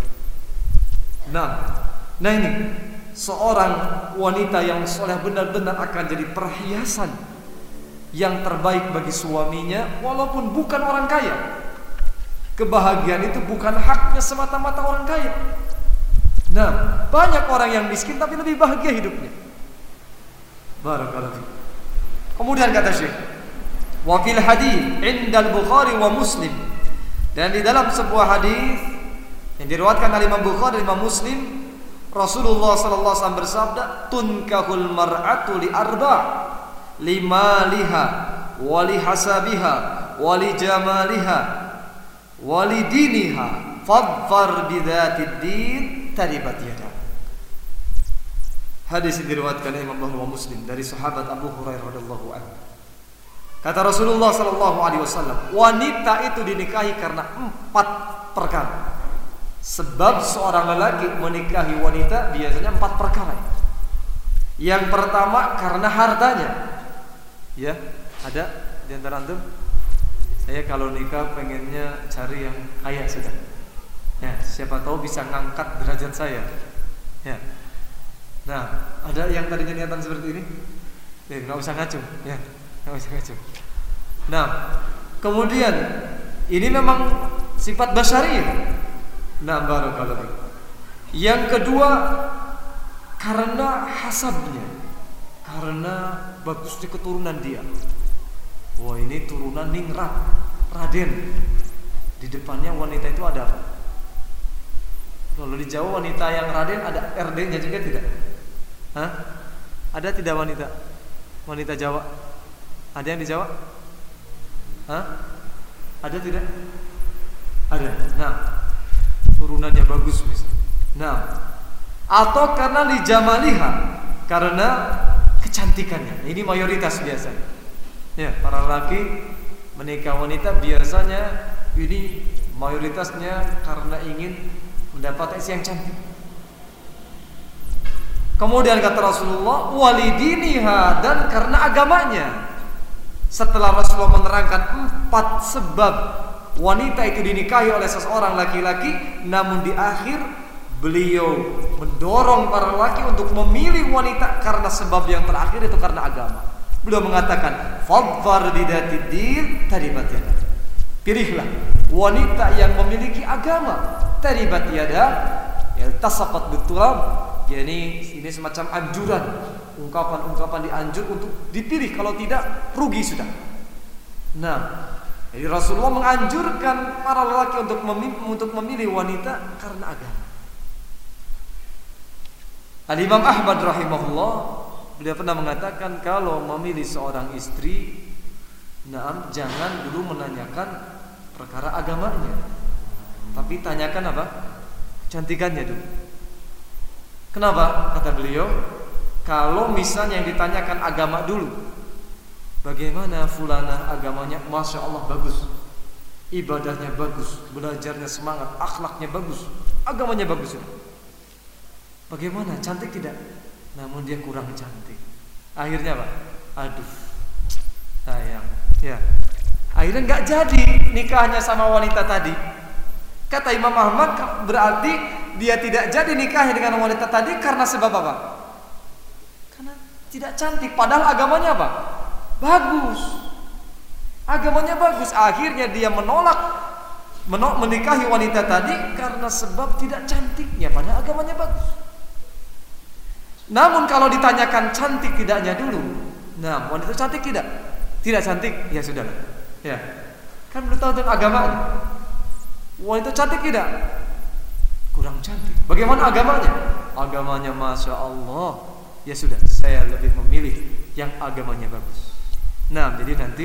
Nah ini seorang wanita yang soleh benar-benar akan jadi perhiasan yang terbaik bagi suaminya, walaupun bukan orang kaya. Kebahagiaan itu bukan haknya semata-mata orang kaya. Nah, banyak orang yang miskin tapi lebih bahagia hidupnya. Barakallahu fiik. Kemudian kata Syekh, wa fil hadits 'inda al-Bukhari wa Muslim, dan di dalam sebuah hadis yang diriwayatkan oleh Imam Bukhari dan Imam Muslim, Rasulullah sallallahu alaihi wasallam bersabda, tunkahul mar'atu li arba', limaliha wa li hasabiha wa li jamaliha wa li diniha fadfar bidzatid din taribat yadak. Hadis yang diriwayatkan Imam Bukhari dan Muslim dari sahabat Abu Hurairah radhiyallahu anhu. Kata Rasulullah sallallahu alaihi wasallam, wanita itu dinikahi karena 4 perkara. Sebab seorang lelaki menikahi wanita biasanya 4 perkara. Yang pertama karena hartanya. Ya, ada di antara antum? Saya kalau nikah pengennya cari yang kaya sudah. Ya, siapa tahu bisa ngangkat derajat saya. Ya. Nah, ada yang tadinya niatan seperti ini? Nggak usah ngacung, ya, nggak usah ngacung. Nah, kemudian ini memang sifat basyariyah. Nah, barakallahu. Yang kedua karena hasabnya, karena bagusnya keturunan dia. Wah, ini turunan ningrat, Raden. Di depannya wanita itu ada apa? Kalau di Jawa wanita yang Raden ada RD-nya juga tidak? Hah? Ada tidak wanita Jawa? Ada yang di Jawa? Hah? Ada tidak? Ada. Nah, turunannya bagus misalnya. Nah, atau karena li jamaliha, karena kecantikannya. Ini mayoritas biasanya. Ya, para laki menikah wanita biasanya ini mayoritasnya karena ingin mendapatkan istri yang cantik. Kemudian kata Rasulullah, walidiniha, dan karena agamanya. Setelah Rasulullah menerangkan 4 sebab wanita itu dinikahi oleh seseorang laki-laki, namun di akhir beliau mendorong para laki untuk memilih wanita karena sebab yang terakhir itu karena agama. Beliau mengatakan, fadfar bidzatid din taribat yadak. Pilihlah wanita yang memiliki agama. Taribat yadak, yaltasaqat biturab. Jadi ini semacam anjuran, ungkapan-ungkapan dianjur untuk dipilih, kalau tidak rugi sudah. Nah, jadi Rasulullah menganjurkan para lelaki untuk memilih wanita karena agama. Al-Imam Ahmad rahimahullah, beliau pernah mengatakan kalau memilih seorang istri, jangan dulu menanyakan perkara agamanya, tapi tanyakan apa? Cantikannya dulu. Kenapa? Kata beliau, kalau misalnya yang ditanyakan agama dulu, bagaimana fulanah agamanya? Masya Allah bagus, ibadahnya bagus, belajarnya semangat, akhlaknya bagus, agamanya bagus. Bagaimana? Cantik tidak? Namun dia kurang cantik. Akhirnya apa? Aduh, sayang. Ya. Akhirnya nggak jadi nikahnya sama wanita tadi. Kata Imam Ahmad, berarti dia tidak jadi nikahnya dengan wanita tadi karena sebab apa? Karena tidak cantik. Padahal agamanya apa? Bagus. Agamanya bagus. Akhirnya dia menolak menikahi wanita tadi karena sebab tidak cantiknya. Padahal agamanya bagus. Namun kalau ditanyakan cantik tidaknya dulu, nah wanita cantik tidak? Tidak cantik, ya sudahlah. Ya, kan belum tahu tentang agamanya. Wanita cantik tidak? Kurang cantik. Bagaimana agamanya? Agamanya Masya Allah. Ya sudah, saya lebih memilih yang agamanya bagus. Nah, jadi nanti,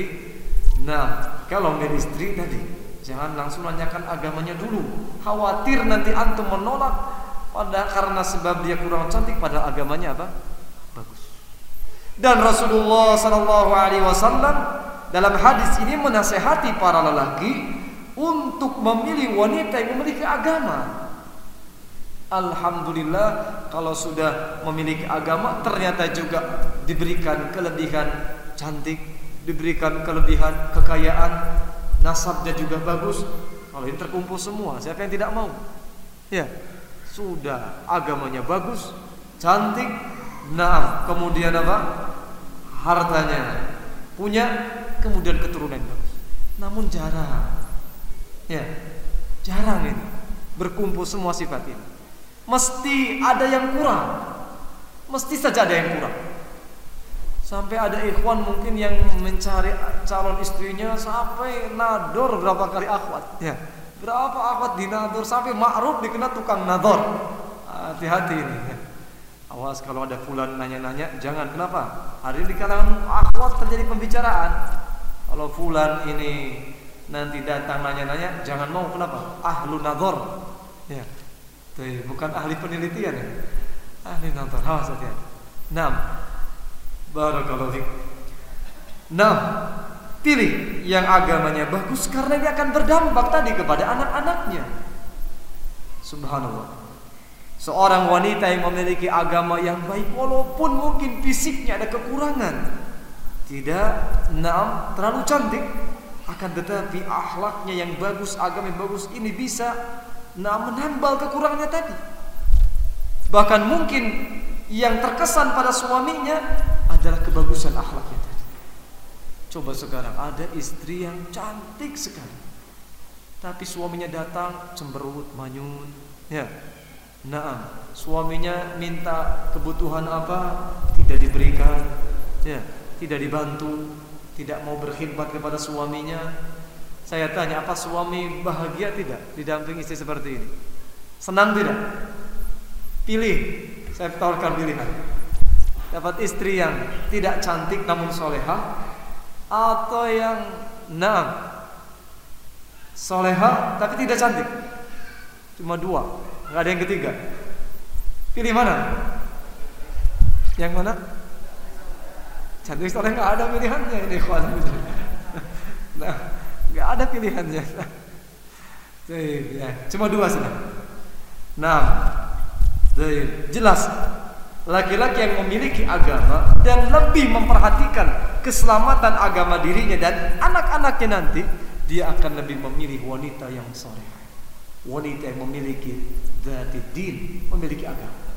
kalau milih istri tadi, jangan langsung nanyakan agamanya dulu. Khawatir nanti antum menolak karena sebab dia kurang cantik, padahal agamanya apa? Bagus. Dan Rasulullah SAW dalam hadis ini menasehati para lelaki untuk memilih wanita yang memiliki agama. Alhamdulillah, kalau sudah memiliki agama ternyata juga diberikan kelebihan cantik, diberikan kelebihan kekayaan, nasabnya juga bagus. Kalau ini terkumpul semua, siapa yang tidak mau? Ya, sudah agamanya bagus, cantik, kemudian apa? Hartanya punya, kemudian keturunan bagus. Namun jarang. Ya, jarang ini berkumpul semua sifat ini. Mesti ada yang kurang. Mesti saja ada yang kurang. Sampai ada ikhwan mungkin yang mencari calon istrinya sampai nador berapa kali akhwat. Ya, berapa akhwat dinador sampai ma'ruf dikenal tukang nador. Hati-hati ini. Ya. Awas kalau ada fulan nanya-nanya, jangan. Kenapa? Hari ini di kalangan akhwat terjadi pembicaraan. Kalau fulan ini nanti datang nanya-nanya, jangan mau. Kenapa? Ahlu nador. Ya, bukan ahli penelitian ya. Ahli nador. Awas hati-hati. Barakallahu fiik. Pilih yang agamanya bagus karena dia akan berdampak tadi kepada anak-anaknya. Subhanallah. Seorang wanita yang memiliki agama yang baik, walaupun mungkin fisiknya ada kekurangan, tidak terlalu cantik, akan tetapi akhlaknya yang bagus, agama yang bagus ini bisa menambal kekurangannya tadi. Bahkan mungkin yang terkesan pada suaminya adalah kebagusan akhlaknya tadi. Coba sekarang ada istri yang cantik sekali, tapi suaminya datang cemberut, manyun. Ya, suaminya minta kebutuhan apa, tidak diberikan. Ya, tidak dibantu, tidak mau berkhidmat kepada suaminya. Saya tanya, apa suami bahagia tidak didampingi istri seperti ini? Senang tidak? Pilih, saya tawarkan pilihan. Dapat istri yang tidak cantik namun solehah, atau yang solehah tapi tidak cantik. Cuma dua, nggak ada yang ketiga. Pilih mana? Yang mana? Cantik soleh nggak ada pilihannya ini, kawan. Nggak ada pilihannya. Ya, cuma dua saja. Jelas laki-laki yang memiliki agama dan lebih memperhatikan keselamatan agama dirinya dan anak-anaknya nanti, dia akan lebih memilih wanita yang soleh, wanita yang memiliki dzati din, memiliki agama.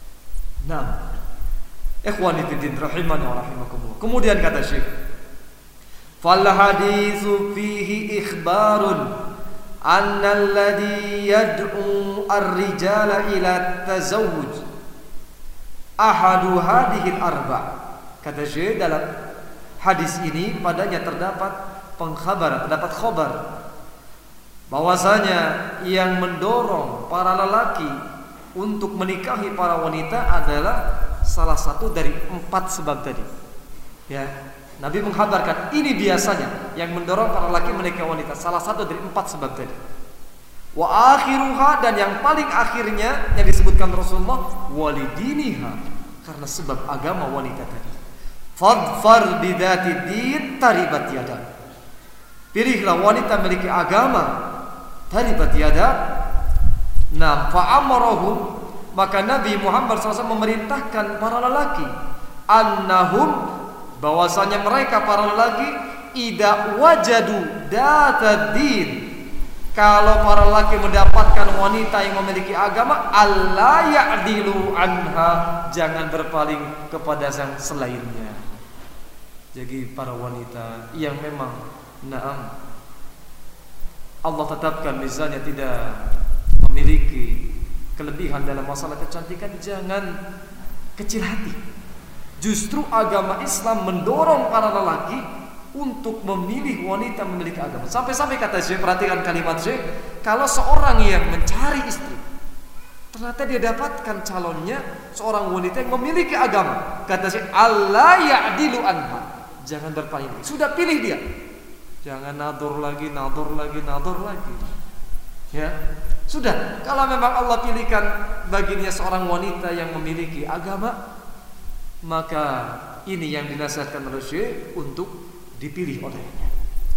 Ikhwani fiddin rahimani wa rahimakumullah. Kemudian kata Syekh, fal haditsu fihi ikhbarun anna alladhi yad'u ar-rijala ila tazawwuj ahadu hadhihi al-arba'. Kata Syekh, dalam hadis ini padanya terdapat pengkhabaran, terdapat khabar bahwasanya yang mendorong para lelaki untuk menikahi para wanita adalah salah satu dari 4 sebab tadi. Ya, Nabi mengkhabarkan ini biasanya yang mendorong para lelaki menikahi wanita, salah satu dari 4 sebab tadi. Wa akhiruha, dan yang paling akhirnya yang disebutkan Rasulullah, walidiniha, karena sebab agama wanita tadi. Fadfar bidzati din taribat yadak. Pilihlah wanita memiliki agama, taribat yadak. Fa amarahum Maka Nabi Muhammad SAW memerintahkan para lelaki, annahum, bahwasanya mereka para lelaki, idza wajadu datad-din, kalau para lelaki mendapatkan wanita yang memiliki agama, alla ya'dilu anha, jangan berpaling kepada yang selainnya. Jadi para wanita yang memang Allah tetapkan misalnya tidak memiliki kelebihan dalam masalah kecantikan, jangan kecil hati. Justru agama Islam mendorong para lelaki untuk memilih wanita memiliki agama. Sampai-sampai kata Syekh, perhatikan kalimat Syekh, kalau seorang yang mencari istri, ternyata dia dapatkan calonnya seorang wanita yang memiliki agama, kata Syekh, alla ya'dilu anha, jangan berpaling. Sudah pilih dia, jangan nadur lagi. Ya, sudah. Kalau memang Allah pilihkan baginya seorang wanita yang memiliki agama, maka ini yang dinasihatkan oleh Syekh untuk dipilih olehnya.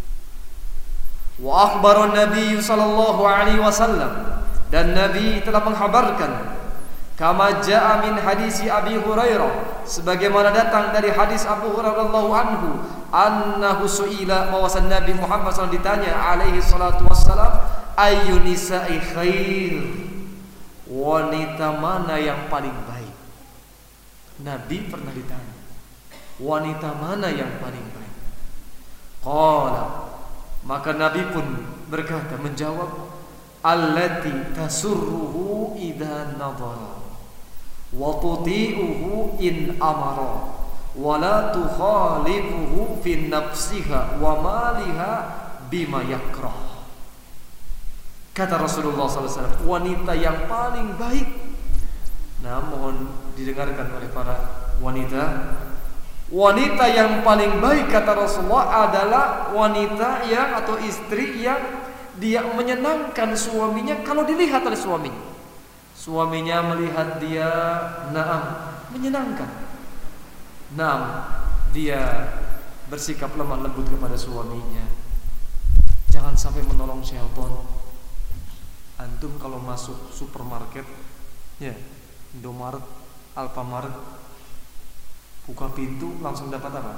Wa akhbara Nabi sallallahu alaihi wasallam, dan Nabi telah menghabarkan, kama jaa min hadis Abi Hurairah, sebagaimana datang dari hadis Abu Hurairah radhiyallahu anhu, annahu su'ila, bahwasan Nabi Muhammad SAW ditanya alaihi salatu wassalam, ayyun nisa'i khair, wanita mana yang paling baik. Nabi pernah ditanya, wanita mana yang paling baik? Qala, maka Nabi pun berkata, menjawab, allati tasurruhu idza nadhara wa tuti'uhu in amara wa la tukhalifuhu fi nafsiha wa maliha bima yakrah. Kata Rasulullah SAW, wanita yang paling baik. Nah, mohon didengarkan oleh para wanita. Wanita yang paling baik, kata Rasulullah, adalah wanita yang atau istri yang dia menyenangkan suaminya kalau dilihat oleh suaminya. Suaminya melihat dia menyenangkan. Dia bersikap lemah lembut kepada suaminya. Jangan sampai menolong syaitan. Antum kalau masuk supermarket, ya, Indomaret, Alfamaret, buka pintu langsung dapat apa?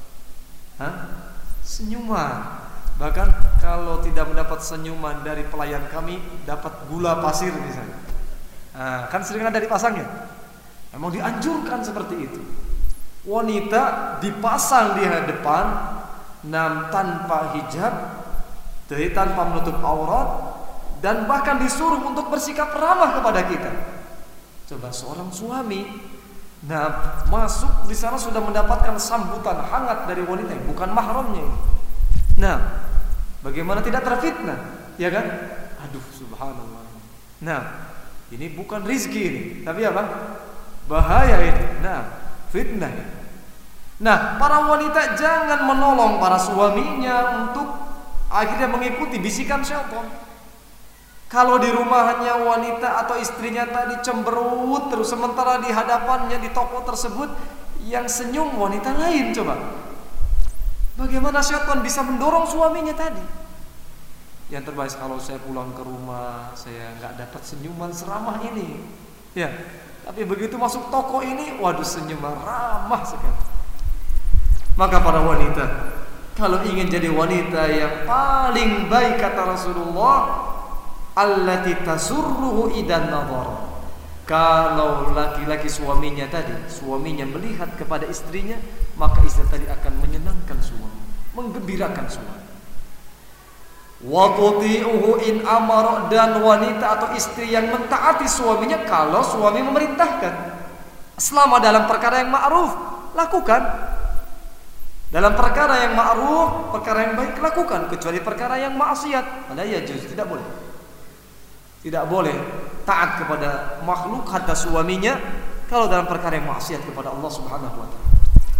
Senyuman. Bahkan kalau tidak mendapat senyuman dari pelayan kami, dapat gula pasir misalnya. Kan sering ada dipasang ya. Memang dianjurkan seperti itu. Wanita dipasang di depan, tanpa hijab, jadi tanpa menutup aurat, dan bahkan disuruh untuk bersikap ramah kepada kita. Coba seorang suami masuk di sana sudah mendapatkan sambutan hangat dari wanita yang bukan mahramnya. Bagaimana tidak terfitnah? Ya kan? Aduh, subhanallah. Ini bukan rizki ini, tapi apa? Bahaya ini. Fitnah. Para wanita jangan menolong para suaminya untuk akhirnya mengikuti bisikan syaitan. Kalau di rumahnya wanita atau istrinya tadi cemberut terus, sementara di hadapannya di toko tersebut yang senyum wanita lain, coba bagaimana syaitan bisa mendorong suaminya tadi? Yang terbaik kalau saya pulang ke rumah, saya nggak dapat senyuman seramah ini, ya. Tapi begitu masuk toko ini, waduh, senyuman ramah sekali. Maka para wanita, kalau ingin jadi wanita yang paling baik, kata Rasulullah, allati tasurruhu idan nadhara, kalau laki-laki suaminya melihat kepada istrinya, maka istri tadi akan menyenangkan suami, menggembirakan suami. Wa tuti'uhu in amara, dan wanita atau istri yang mentaati suaminya kalau suami memerintahkan. Selama dalam perkara yang ma'ruf, lakukan. Dalam perkara yang ma'ruf, perkara yang baik, lakukan. Kecuali perkara yang maksiat, la yajuz, tidak boleh. Tidak boleh taat kepada makhluk hatta suaminya kalau dalam perkara yang maksiat kepada Allah Subhanahu wa taala.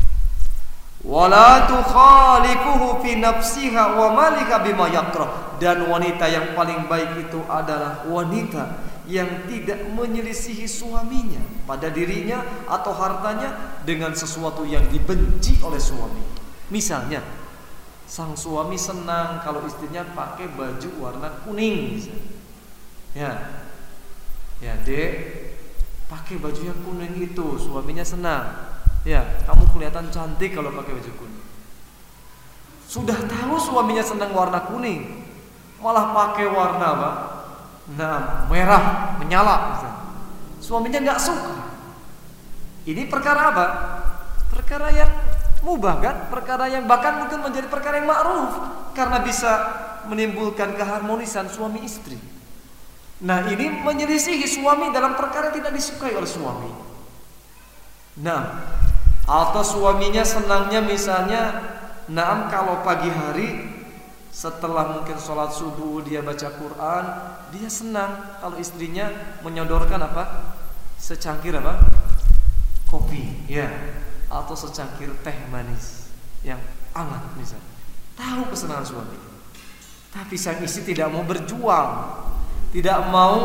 Wala tukhalifuhu fi nafsiha wa malika bima yakrah, dan wanita yang paling baik itu adalah wanita yang tidak menyelisihi suaminya pada dirinya atau hartanya dengan sesuatu yang dibenci oleh suami. Misalnya, sang suami senang kalau istrinya pakai baju warna kuning misalnya. Ya, dek, pakai baju yang kuning itu, suaminya senang. Ya, kamu kelihatan cantik kalau pakai baju kuning. Sudah tahu suaminya senang warna kuning, malah pakai warna apa? Nah, merah menyala misalnya. Suaminya nggak suka. Ini perkara apa? Perkara yang mubah kan? Perkara yang bahkan mungkin menjadi perkara yang ma'ruf karena bisa menimbulkan keharmonisan suami istri. Nah, ini menyelisihi suami dalam perkara yang tidak disukai oleh suami. Nah, atau suaminya senangnya misalnya, nah kalau pagi hari setelah mungkin sholat subuh dia baca Quran, dia senang kalau istrinya menyodorkan apa? Secangkir apa? Kopi, ya, atau secangkir teh manis yang hangat misalnya. Tahu kesenangan suami. Tapi sang istri tidak mau berjuang, tidak mau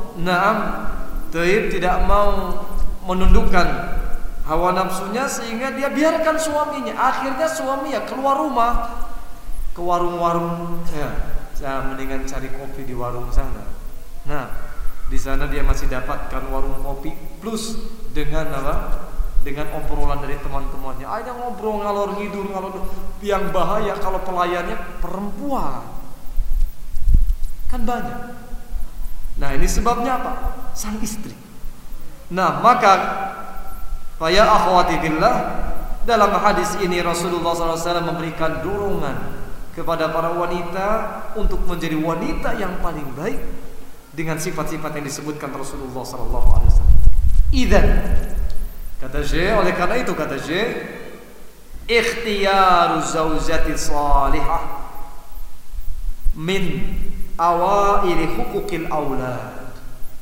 tidak mau menundukkan hawa nafsunya sehingga dia biarkan suaminya. Akhirnya suami ya keluar rumah ke warung-warung, ya, saya mendingan cari kopi di warung sana. Nah, di sana dia masih dapatkan warung kopi plus dengan apa? Dengan obrolan dari teman-temannya. Akhirnya ngobrol ngalor ngidul. Yang bahaya kalau pelayannya perempuan. Kan banyak. Nah, ini sebabnya apa? Sang istri. Nah, maka ya akhwati billah, dalam hadis ini Rasulullah SAW memberikan dorongan kepada para wanita untuk menjadi wanita yang paling baik dengan sifat-sifat yang disebutkan Rasulullah SAW. Idzan, kata Syekh, oleh karena itu kata Syekh, ikhtiyaru zaujati salihah min awaili huquqil aulad.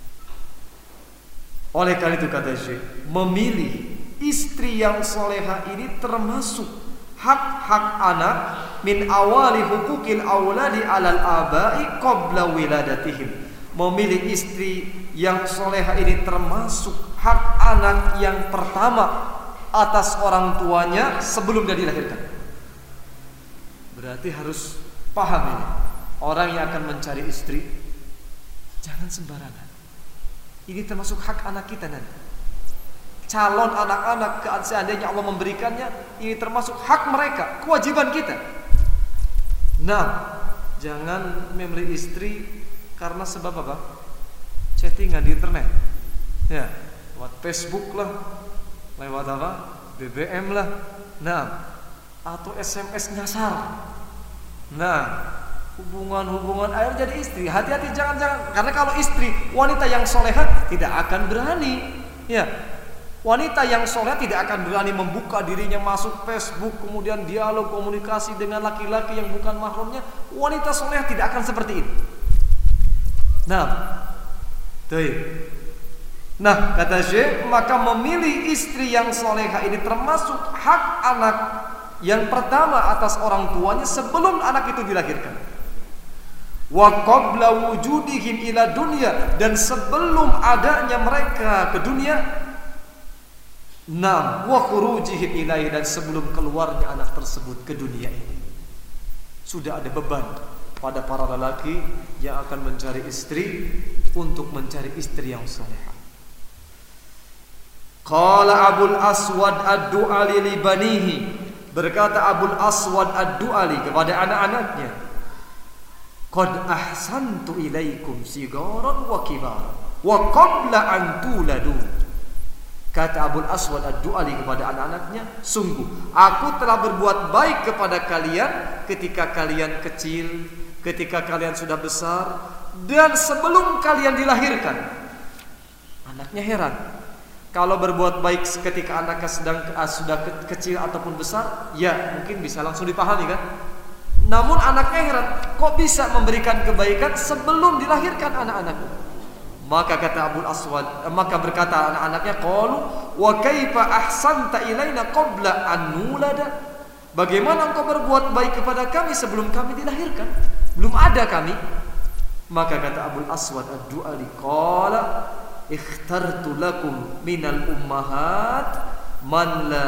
Oleh karena itu kata Syekh, memilih istri yang solehah ini termasuk hak-hak anak min awali huquqil auladi alal abai qabla wiladatihim. Memilih istri yang solehah ini termasuk hak anak yang pertama atas orang tuanya sebelum dia dilahirkan. Berarti harus paham ini. Orang yang akan mencari istri jangan sembarangan. Ini termasuk hak anak kita nanti. Calon anak-anak seandainya Allah memberikannya, ini termasuk hak mereka, kewajiban kita. Nah, jangan memilih istri karena sebab apa? Chattingan di internet. Ya, lewat Facebook lah, lewat apa? BBM lah. Nah, atau SMS nyasar. Nah, hubungan-hubungan akhirnya jadi istri. Hati-hati, jangan. Karena kalau istri wanita yang solehah tidak akan berani. Ya, wanita yang soleh tidak akan berani membuka dirinya masuk Facebook, kemudian dialog komunikasi dengan laki-laki yang bukan mahramnya. Wanita soleh tidak akan seperti itu. Nah, kata Syekh, maka memilih istri yang solehah ini termasuk hak anak yang pertama atas orang tuanya sebelum anak itu dilahirkan. Wa qabla wujudihim ila dunya, dan sebelum adanya mereka ke dunia. Nah, wa khurujihim ilaihi, dan sebelum keluarnya anak tersebut ke dunia ini. Sudah ada beban pada para lelaki yang akan mencari istri untuk mencari istri yang salehah. Qala Abul Aswad Ad-Du'ali li banihi, berkata Abul Aswad Ad-Du'ali kepada anak-anaknya, qad ahsantu ilaikum sigaran wa kibaran wa qabla an tuladu. Kata Abul Aswad Ad-Du'ali kepada anak-anaknya, sungguh aku telah berbuat baik kepada kalian ketika kalian kecil, ketika kalian sudah besar, dan sebelum kalian dilahirkan. Anaknya heran, kalau berbuat baik ketika anaknya sudah kecil ataupun besar, ya mungkin bisa langsung dipahami kan. Namun anaknya heran, kok bisa memberikan kebaikan sebelum dilahirkan anak-anaknya. Maka kata Abul Aswad, maka berkata anak-anaknya, qalu wa kaifa ahsanta ilaina qabla an nulada. Bagaimana engkau berbuat baik kepada kami sebelum kami dilahirkan? Belum ada kami. Maka kata Abul Aswad Ad-Du'ali, qala ikhtartu lakum minal ummahat man la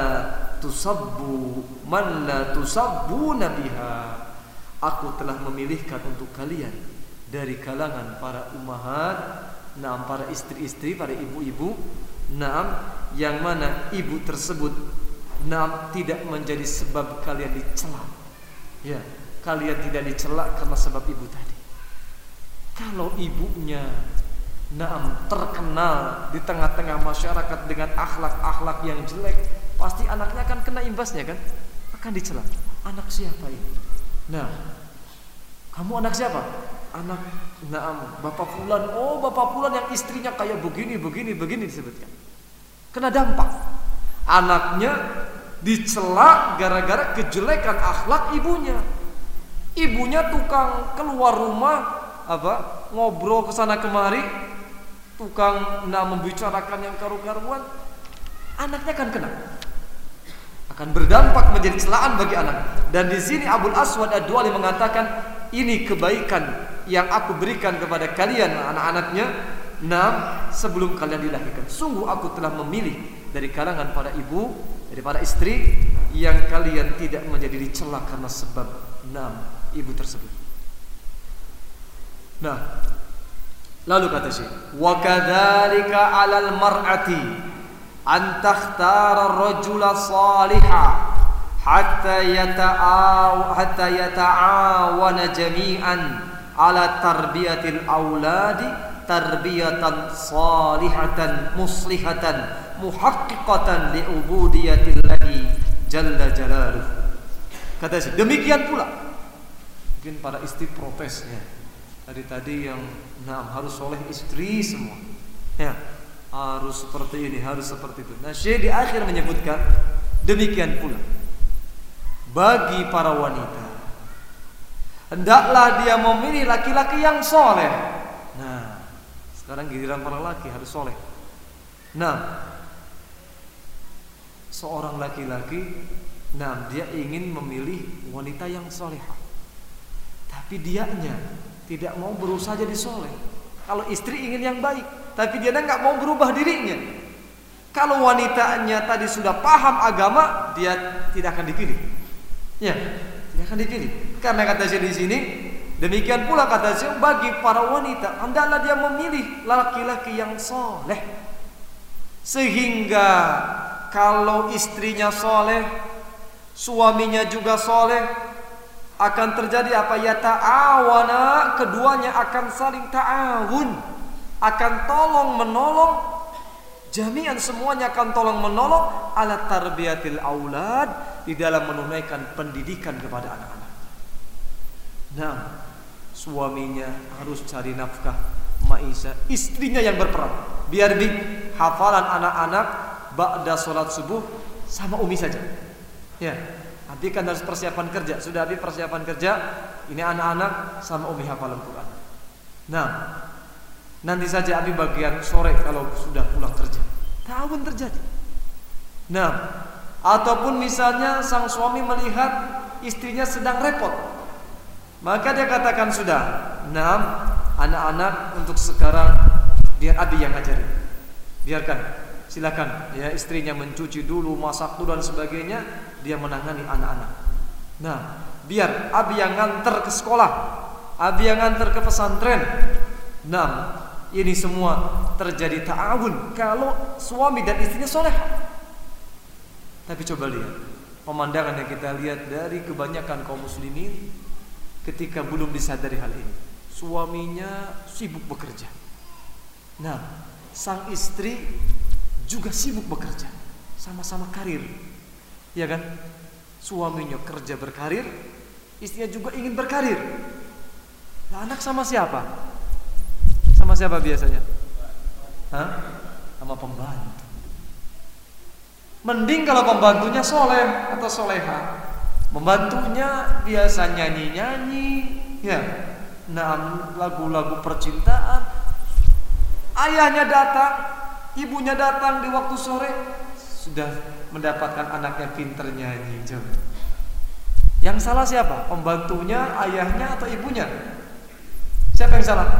tusabbu nabiha. Aku telah memilihkan untuk kalian dari kalangan para ummahat para istri-istri, para ibu-ibu, yang mana ibu tersebut tidak menjadi sebab kalian dicela. Ya, kalian tidak dicela karena sebab ibu tadi. Kalau ibunya terkenal di tengah-tengah masyarakat dengan akhlak-akhlak yang jelek, pasti anaknya akan kena imbasnya kan? Akan dicela. Anak siapa ini? Kamu anak siapa? Anak Bapak Fulan. Oh, Bapak Fulan yang istrinya kayak begini disebutkan. Kena dampak. Anaknya dicela gara-gara kejelekan akhlak ibunya. Ibunya tukang keluar rumah ngobrol kesana kemari, tukang membicarakan yang karu-karuan, anaknya akan kena, akan berdampak menjadi celaan bagi anak. Dan di sini Abul Aswad Ad-Duali mengatakan, ini kebaikan yang aku berikan kepada kalian anak-anaknya sebelum kalian dilahirkan. Sungguh aku telah memilih dari kalangan para ibu, dari para istri yang kalian tidak menjadi dicela karena sebab ibu tersebut. Lalu kata Syekh, wa kadzalika 'alal mar'ati an takhtara ar-rajula salihah hatta yata'awana jami'an ala tarbiyatil auladi tarbiyatan salihatan muslihatan muhaqqiqatan li ubudiyatillahi jalla jalaluhu. Kata Syekh, demikian pula. Mungkin para istri protesnya tadi yang harus soleh istri semua, ya, harus seperti ini, harus seperti itu. Syekh di akhir menyebutkan, demikian pula bagi para wanita, hendaklah dia memilih laki-laki yang soleh. Sekarang giliran para laki harus soleh. Seorang laki-laki, dia ingin memilih wanita yang solehah, tapi dianya tidak mau berusaha jadi soleh. Kalau istri ingin yang baik, tapi dia nggak mau berubah dirinya. Kalau wanitanya tadi sudah paham agama, dia tidak akan dipilih. Ya, tidak akan dipilih. Karena kata Syekh di sini, demikian pula kata Syekh bagi para wanita, hendaklah dia memilih laki-laki yang soleh. Sehingga kalau istrinya soleh, suaminya juga soleh, akan terjadi apa? Ya ta'awana, keduanya akan saling ta'awun, akan tolong menolong, jami'an semuanya akan tolong menolong ala tarbiyatil aulad, di dalam menunaikan pendidikan kepada anak-anak. Suaminya harus cari nafkah maisha, istrinya yang berperan. Biar di hafalan anak-anak ba'da sholat subuh sama umi saja. Ya, Abi kan harus persiapan kerja. Sudah Abi persiapan kerja, ini anak-anak sama umi hafalan Quran. Nanti saja Abi bagian sore kalau sudah pulang kerja. Ta'awun terjadi. Ataupun misalnya sang suami melihat istrinya sedang repot, maka dia katakan sudah, anak-anak untuk sekarang biar Abi yang ngajarin. Biarkan, silakan ya, istrinya mencuci dulu, masak dulu dan sebagainya, dia menangani anak-anak. Biar Abi yang nganter ke sekolah, Abi yang nganter ke pesantren. Ini semua terjadi ta'awun kalau suami dan istrinya soleh. Tapi coba lihat pemandangan yang kita lihat dari kebanyakan kaum muslimin ketika belum disadari hal ini. Suaminya sibuk bekerja, sang istri juga sibuk bekerja, sama-sama karir, ya kan? Suaminya kerja berkarir, istrinya juga ingin berkarir. Anak sama siapa? Sama siapa biasanya? Sama pembantu. Mending kalau pembantunya soleh atau soleha. Pembantunya biasa nyanyi-nyanyi, ya, lagu-lagu percintaan. Ayahnya datang, ibunya datang di waktu sore, sudah mendapatkan anaknya pinter nyanyi. Yang salah siapa? Pembantunya, ayahnya, atau ibunya? Siapa yang salah?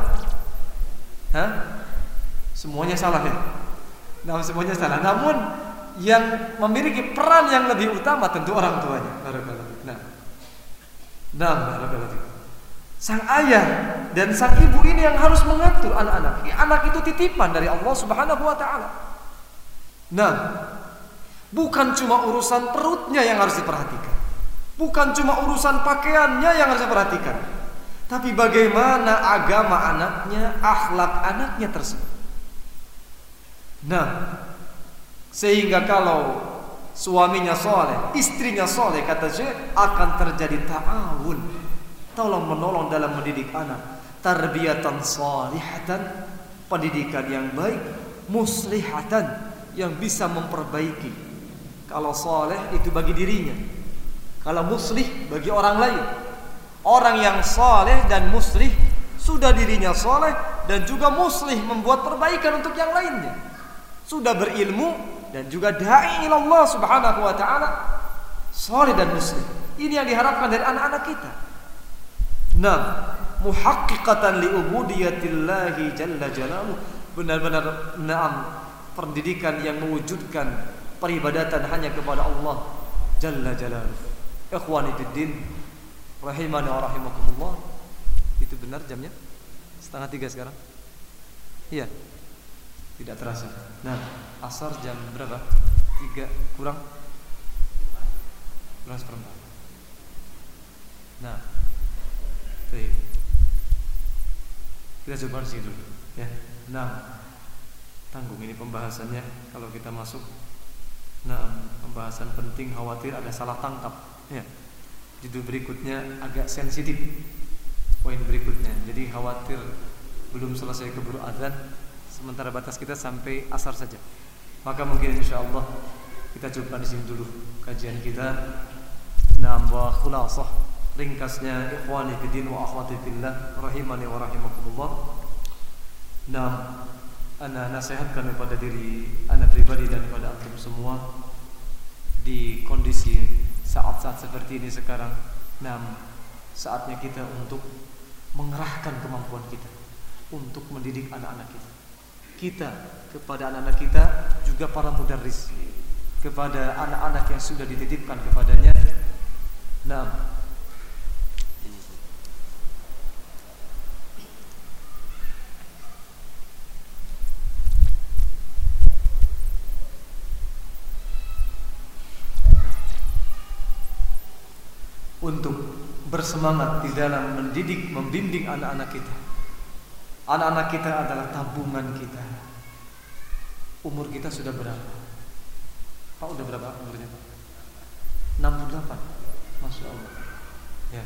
Semuanya salah ya. Semuanya salah. Namun yang memiliki peran yang lebih utama tentu orang tuanya. Sang ayah dan sang ibu ini yang harus mengatur anak-anak. Anak itu titipan dari Allah Subhanahu wa taala. Nah, bukan cuma urusan perutnya yang harus diperhatikan. Bukan cuma urusan pakaiannya yang harus diperhatikan. Tapi bagaimana agama anaknya, akhlak anaknya tersebut. Nah, sehingga kalau suaminya soleh, istrinya soleh, kata Syekh, akan terjadi ta'awun, tolong menolong dalam mendidik anak. Tarbiyatan salihatan, pendidikan yang baik. Muslihatan, yang bisa memperbaiki. Kalau soleh itu bagi dirinya, kalau muslih bagi orang lain. Orang yang soleh dan muslih, sudah dirinya soleh dan juga muslih, membuat perbaikan untuk yang lainnya. Sudah berilmu dan juga da'i ilallah Subhanahu wa ta'ala, soleh dan muslih. Ini yang diharapkan dari anak-anak kita. Nah, muhaqqiqatan li'ubudiyatillahi jalla jalaluh, benar-benar pendidikan yang mewujudkan peribadatan hanya kepada Allah jalla jalaluh. Ikhwani fiddin, rahimani wa rahimakumullah. Itu benar jamnya? 2:30 sekarang? Iya. Tidak terasa. Nah, asar jam berapa? 3 kurang 1/4. Nah, baik. Kita coba di sini dulu, ya. Nah, tanggung ini pembahasannya kalau kita masuk. Nah, pembahasan penting, khawatir ada salah tangkap, ya. Judul berikutnya agak sensitif. Poin berikutnya. Jadi khawatir belum selesai keburu azan, sementara batas kita sampai asar saja. Maka mungkin insyaallah kita coba di sini dulu kajian kita. Nambah khulasah ringkasnya, ikhwani fiddin wa akhwati fillah, rahimani wa rahimakumullah. Nah, ana nasihatkan kepada diri ana pribadi dan kepada antum semua di kondisi saat-saat seperti ini sekarang. Nah, saatnya kita untuk mengerahkan kemampuan kita untuk mendidik anak-anak kita. Kita kepada anak-anak kita, juga para mudarris kepada anak-anak yang sudah dititipkan kepadanya. Nah, untuk bersemangat di dalam mendidik, membimbing anak-anak kita. Anak-anak kita adalah tabungan kita. Umur kita sudah berapa? Pak, udah berapa umurnya? 68. Masya Allah. Ya.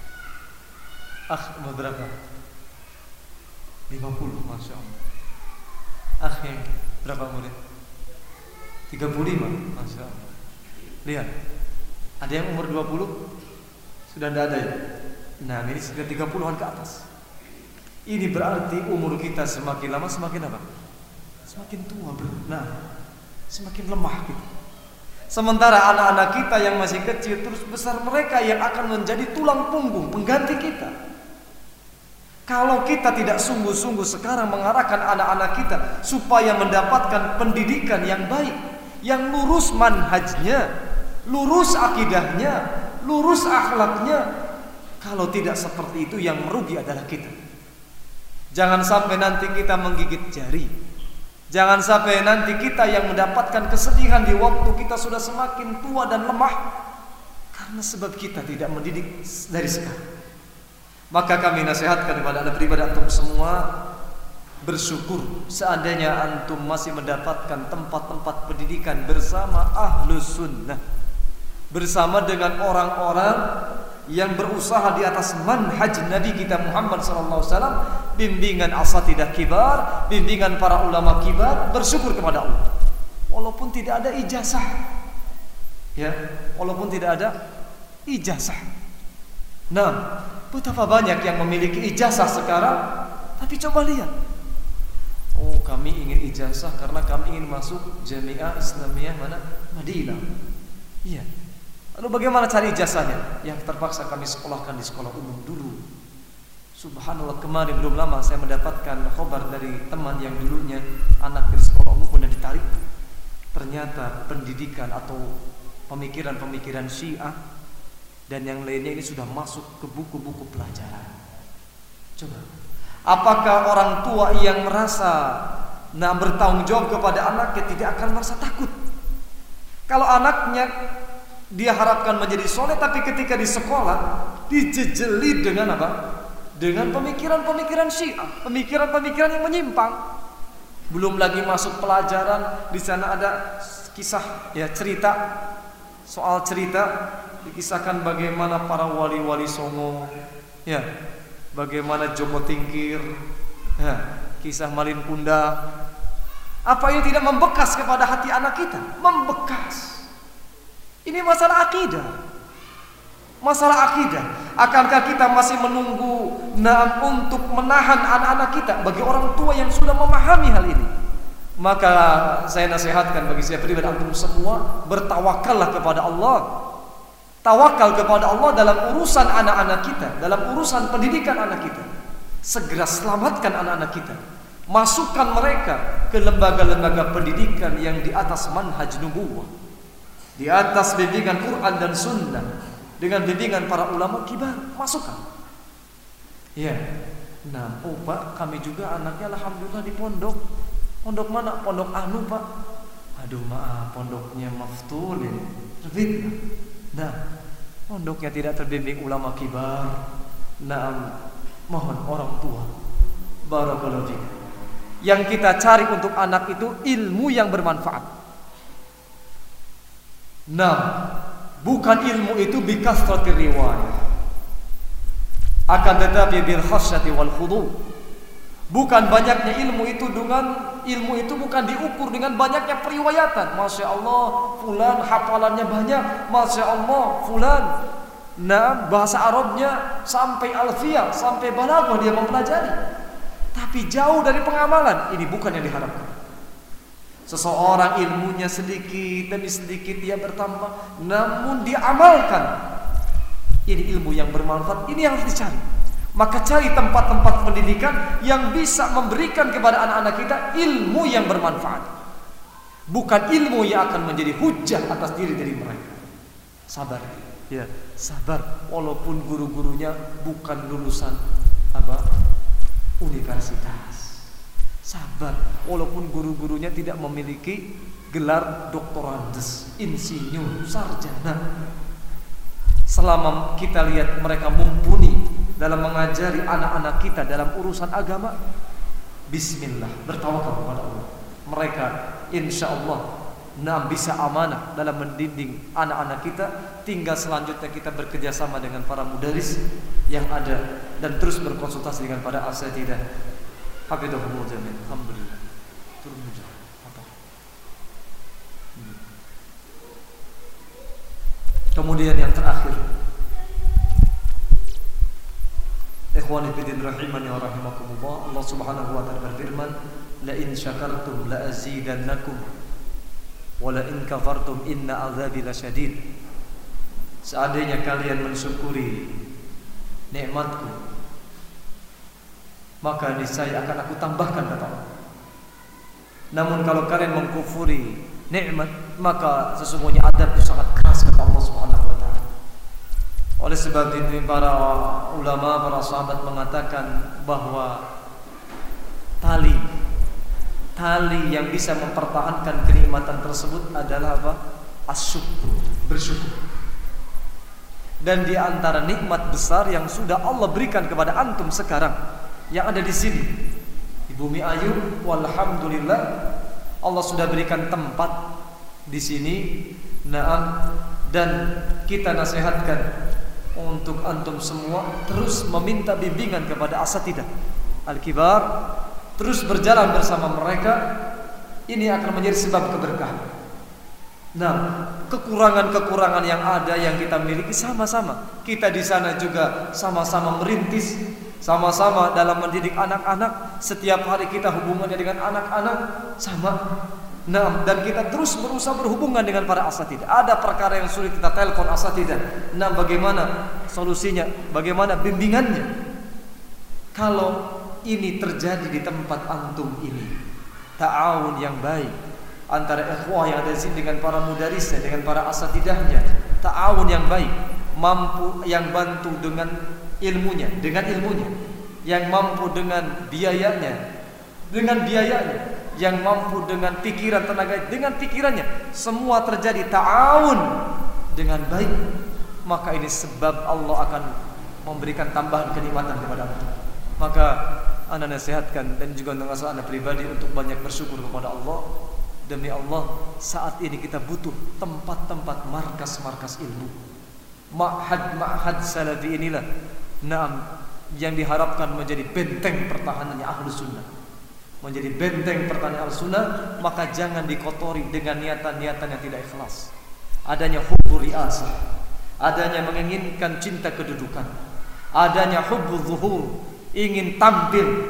Umur berapa? 50. Masya Allah. Yang berapa umurnya? 35. Masya Allah. Lihat, ada yang umur 20 sudah tidak ada ya? Nah, ini sudah 30-an ke atas. Ini berarti umur kita semakin lama semakin apa? Semakin tua, bro. Nah, semakin lemah gitu. Sementara anak-anak kita yang masih kecil terus besar, mereka yang akan menjadi tulang punggung pengganti kita. Kalau kita tidak sungguh-sungguh sekarang mengarahkan anak-anak kita supaya mendapatkan pendidikan yang baik, yang lurus manhajnya, lurus akidahnya, lurus akhlaknya, kalau tidak seperti itu yang merugi adalah kita. Jangan sampai nanti kita menggigit jari. Jangan sampai nanti kita yang mendapatkan kesedihan di waktu kita sudah semakin tua dan lemah, karena sebab kita tidak mendidik dari sekarang. Maka kami nasihatkan kepada anak pribadi antum semua, bersyukur seandainya antum masih mendapatkan tempat-tempat pendidikan bersama ahlus sunnah, bersama dengan orang-orang yang berusaha di atas manhaj Nabi kita Muhammad SAW, bimbingan asatidah kibar, bimbingan para ulama kibar. Bersyukur kepada Allah walaupun tidak ada ijazah, ya, walaupun tidak ada ijazah. Nah, betapa banyak yang memiliki ijazah sekarang, tapi coba lihat, oh, kami ingin ijazah karena kami ingin masuk Jamiah Islamiyah mana? Madinah. Iya. Lalu bagaimana cari ijazahnya? Yang terpaksa kami sekolahkan di sekolah umum dulu. Subhanallah, kemarin belum lama saya mendapatkan khabar dari teman yang dulunya anak di sekolah umum pun ditarik. Ternyata pendidikan atau pemikiran-pemikiran Syiah dan yang lainnya ini sudah masuk ke buku-buku pelajaran. Coba, apakah orang tua yang merasa bertanggung jawab kepada anaknya tidak akan merasa takut? Kalau anaknya dia harapkan menjadi soleh, tapi ketika di sekolah dijejeli dengan apa? Dengan pemikiran-pemikiran Syiah, pemikiran-pemikiran yang menyimpang. Belum lagi masuk pelajaran, di sana ada kisah, ya, cerita, soal cerita dikisahkan bagaimana para wali-wali songo, ya, bagaimana Joko Tingkir, ya, kisah Malin Kundang. Apa ini tidak membekas kepada hati anak kita? Membekas. Ini masalah akidah. Masalah akidah. Akankah kita masih menunggu untuk menahan anak-anak kita? Bagi orang tua yang sudah memahami hal ini, maka saya nasihatkan bagi saya pribadi, antum semua bertawakallah kepada Allah. Tawakal kepada Allah dalam urusan anak-anak kita, dalam urusan pendidikan anak kita. Segera selamatkan anak-anak kita. Masukkan mereka ke lembaga-lembaga pendidikan yang di atas manhaj nubuwah, di atas bimbingan Quran dan Sunnah, dengan bimbingan para ulama kibar. Masukkan. Ya. Nah, Pak, kami juga anaknya alhamdulillah di pondok. Pondok mana? Pondok Anu, Pak. Aduh, maaf, pondoknya Maftulin. Fitnah. Nah, pondoknya tidak terbimbing ulama kibar. Nah, mohon orang tua, barakallahu fiik, yang kita cari untuk anak itu ilmu yang bermanfaat. Nah, bukan ilmu itu bikasratir riwayah, akan tetapi bil khasyati wal khudu'. Bukan banyaknya ilmu itu bukan diukur dengan banyaknya periwayatan. Masya Allah, fulan hafalannya banyak. Masya Allah, fulan bahasa Arabnya sampai alfiyah, sampai balaghah dia mempelajari. Tapi jauh dari pengamalan. Ini bukan yang diharapkan. Seseorang ilmunya sedikit demi sedikit dia bertambah, namun dia amalkan. Ini ilmu yang bermanfaat. Ini yang harus dicari. Maka cari tempat-tempat pendidikan yang bisa memberikan kepada anak-anak kita ilmu yang bermanfaat, bukan ilmu yang akan menjadi hujah atas diri mereka. Sabar, ya, sabar. Walaupun guru-gurunya bukan lulusan universitas, sabar. Walaupun guru-gurunya tidak memiliki gelar doktorandes, insinyur, sarjana, selama kita lihat mereka mumpuni dalam mengajari anak-anak kita dalam urusan agama, bismillah, bertawakal kepada Allah. Mereka insya Allah bisa amanah dalam mendidik anak-anak kita. Tinggal selanjutnya kita bekerjasama dengan para mudaris yang ada dan terus berkonsultasi dengan para asatidzah. Hafizahumullah jami'an. Alhamdulillah. Turun hujan. Kemudian yang terakhir, ikhwani fillah rahimani wa rahimakumullah, Allah Subhanahu wa taala berfirman, la in syakartum la azidannakum wa la in kafartum inna azabi lasyadid. Seandainya kalian mensyukuri nikmatku, maka niscaya akan aku tambahkan, kata Allah. Namun kalau kalian mengkufuri nikmat, maka sesungguhnya adabku sangat keras, kata Allah Subhanahu wa taala. Oleh sebab itu para ulama, para sahabat mengatakan bahwa tali yang bisa mempertahankan kenikmatan tersebut adalah apa? Asyukur, bersyukur. Dan di antara nikmat besar yang sudah Allah berikan kepada antum sekarang yang ada di sini, di bumi ayu, walhamdulillah, Allah sudah berikan tempat di sini. Dan kita nasihatkan untuk antum semua terus meminta bimbingan kepada asatidzah al-kibar, terus berjalan bersama mereka. Ini akan menjadi sebab keberkahan. Nah, kekurangan-kekurangan yang ada yang kita miliki sama-sama. Kita di sana juga sama-sama merintis, sama-sama dalam mendidik anak-anak. Setiap hari kita hubungannya dengan anak-anak sama. Nah, dan kita terus berusaha berhubungan dengan para asatidzah. Ada perkara yang sulit kita telepon asatidzah. Nah, bagaimana solusinya? Bagaimana bimbingannya? Kalau ini terjadi di tempat antum ini, ta'awun yang baik antara ikhwah yang ada di sini dengan para mudarisnya, dengan para asatidzahnya, ta'awun yang baik, mampu yang bantu dengan ilmunya, yang mampu dengan biayanya, yang mampu dengan pikiran, tenaga, dengan pikirannya, semua terjadi ta'awun dengan baik, maka ini sebab Allah akan memberikan tambahan kenikmatan kepada antum. Maka Anda nasihatkan dan juga untuk Anda pribadi untuk banyak bersyukur kepada Allah. Demi Allah, saat ini kita butuh tempat-tempat markas-markas ilmu. Ma'had salafi inilah yang diharapkan menjadi benteng pertahanannya Ahlus Sunnah. Menjadi benteng pertahanan Ahlus Sunnah, maka jangan dikotori dengan niatan-niatan yang tidak ikhlas. Adanya hubbu riasah, adanya menginginkan cinta kedudukan, adanya hubbu zuhur, ingin tampil,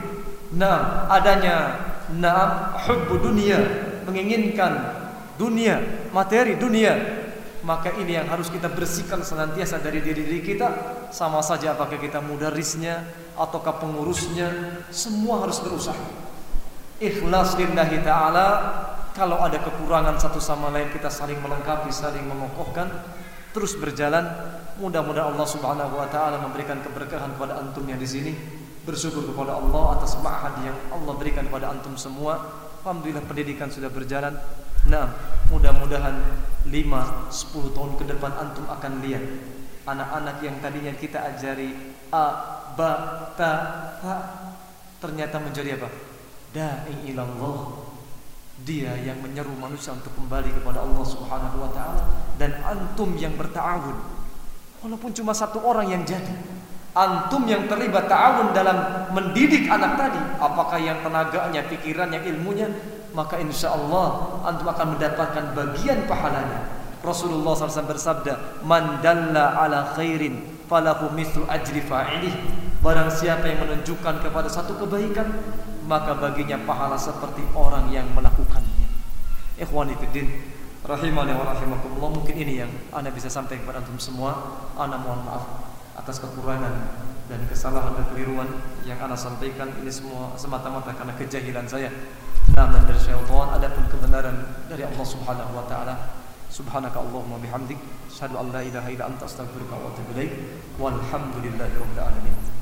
adanya hubbu dunia, menginginkan dunia, materi dunia. Maka ini yang harus kita bersihkan senantiasa dari diri kita. Sama saja apakah kita mudarisnya ataukah pengurusnya, semua harus berusaha ikhlas lillahi ta'ala. Kalau ada kekurangan satu sama lain, kita saling melengkapi, saling mengokohkan, terus berjalan. Mudah-mudahan Allah Subhanahu wa taala memberikan keberkahan kepada antum yang di sini. Bersyukur kepada Allah atas ma'had yang Allah berikan kepada antum semua. Alhamdulillah pendidikan sudah berjalan. Mudah-mudahan 5-10 tahun ke depan antum akan lihat anak-anak yang tadinya kita ajari a, ba, ta, tha, ternyata menjadi apa? Da'i ilallah. Dia yang menyeru manusia untuk kembali kepada Allah Subhanahu wa taala, dan antum yang berta'awun. Walaupun cuma satu orang yang jadi, antum yang terlibat ta'awun dalam mendidik anak tadi, apakah yang tenaganya, pikirannya, ilmunya, maka insya Allah antum akan mendapatkan bagian pahalanya. Rasulullah SAW bersabda, "Man dalla ala khairin falahu mithlu ajri fa'ilih." Barang siapa yang menunjukkan kepada satu kebaikan, maka baginya pahala seperti orang yang melakukannya. Ikhwani fiddin, rahimani wa rahimakumullah. Mungkin ini yang Anda bisa sampaikan kepada antum semua. Anda mohon maaf atas kekurangan dan kesalahan dan kekeliruan yang Anda sampaikan. Ini semua semata-mata karena kejahilan saya. Dan dari syaitan. Adapun kebenaran dari Allah Subhanahu wa taala. Subhanaka Allahumma bihamdik, asyhadu an la ilaha illa anta, astaghfiruka wa atubu ilaik. Walhamdulillahirabbil alamin.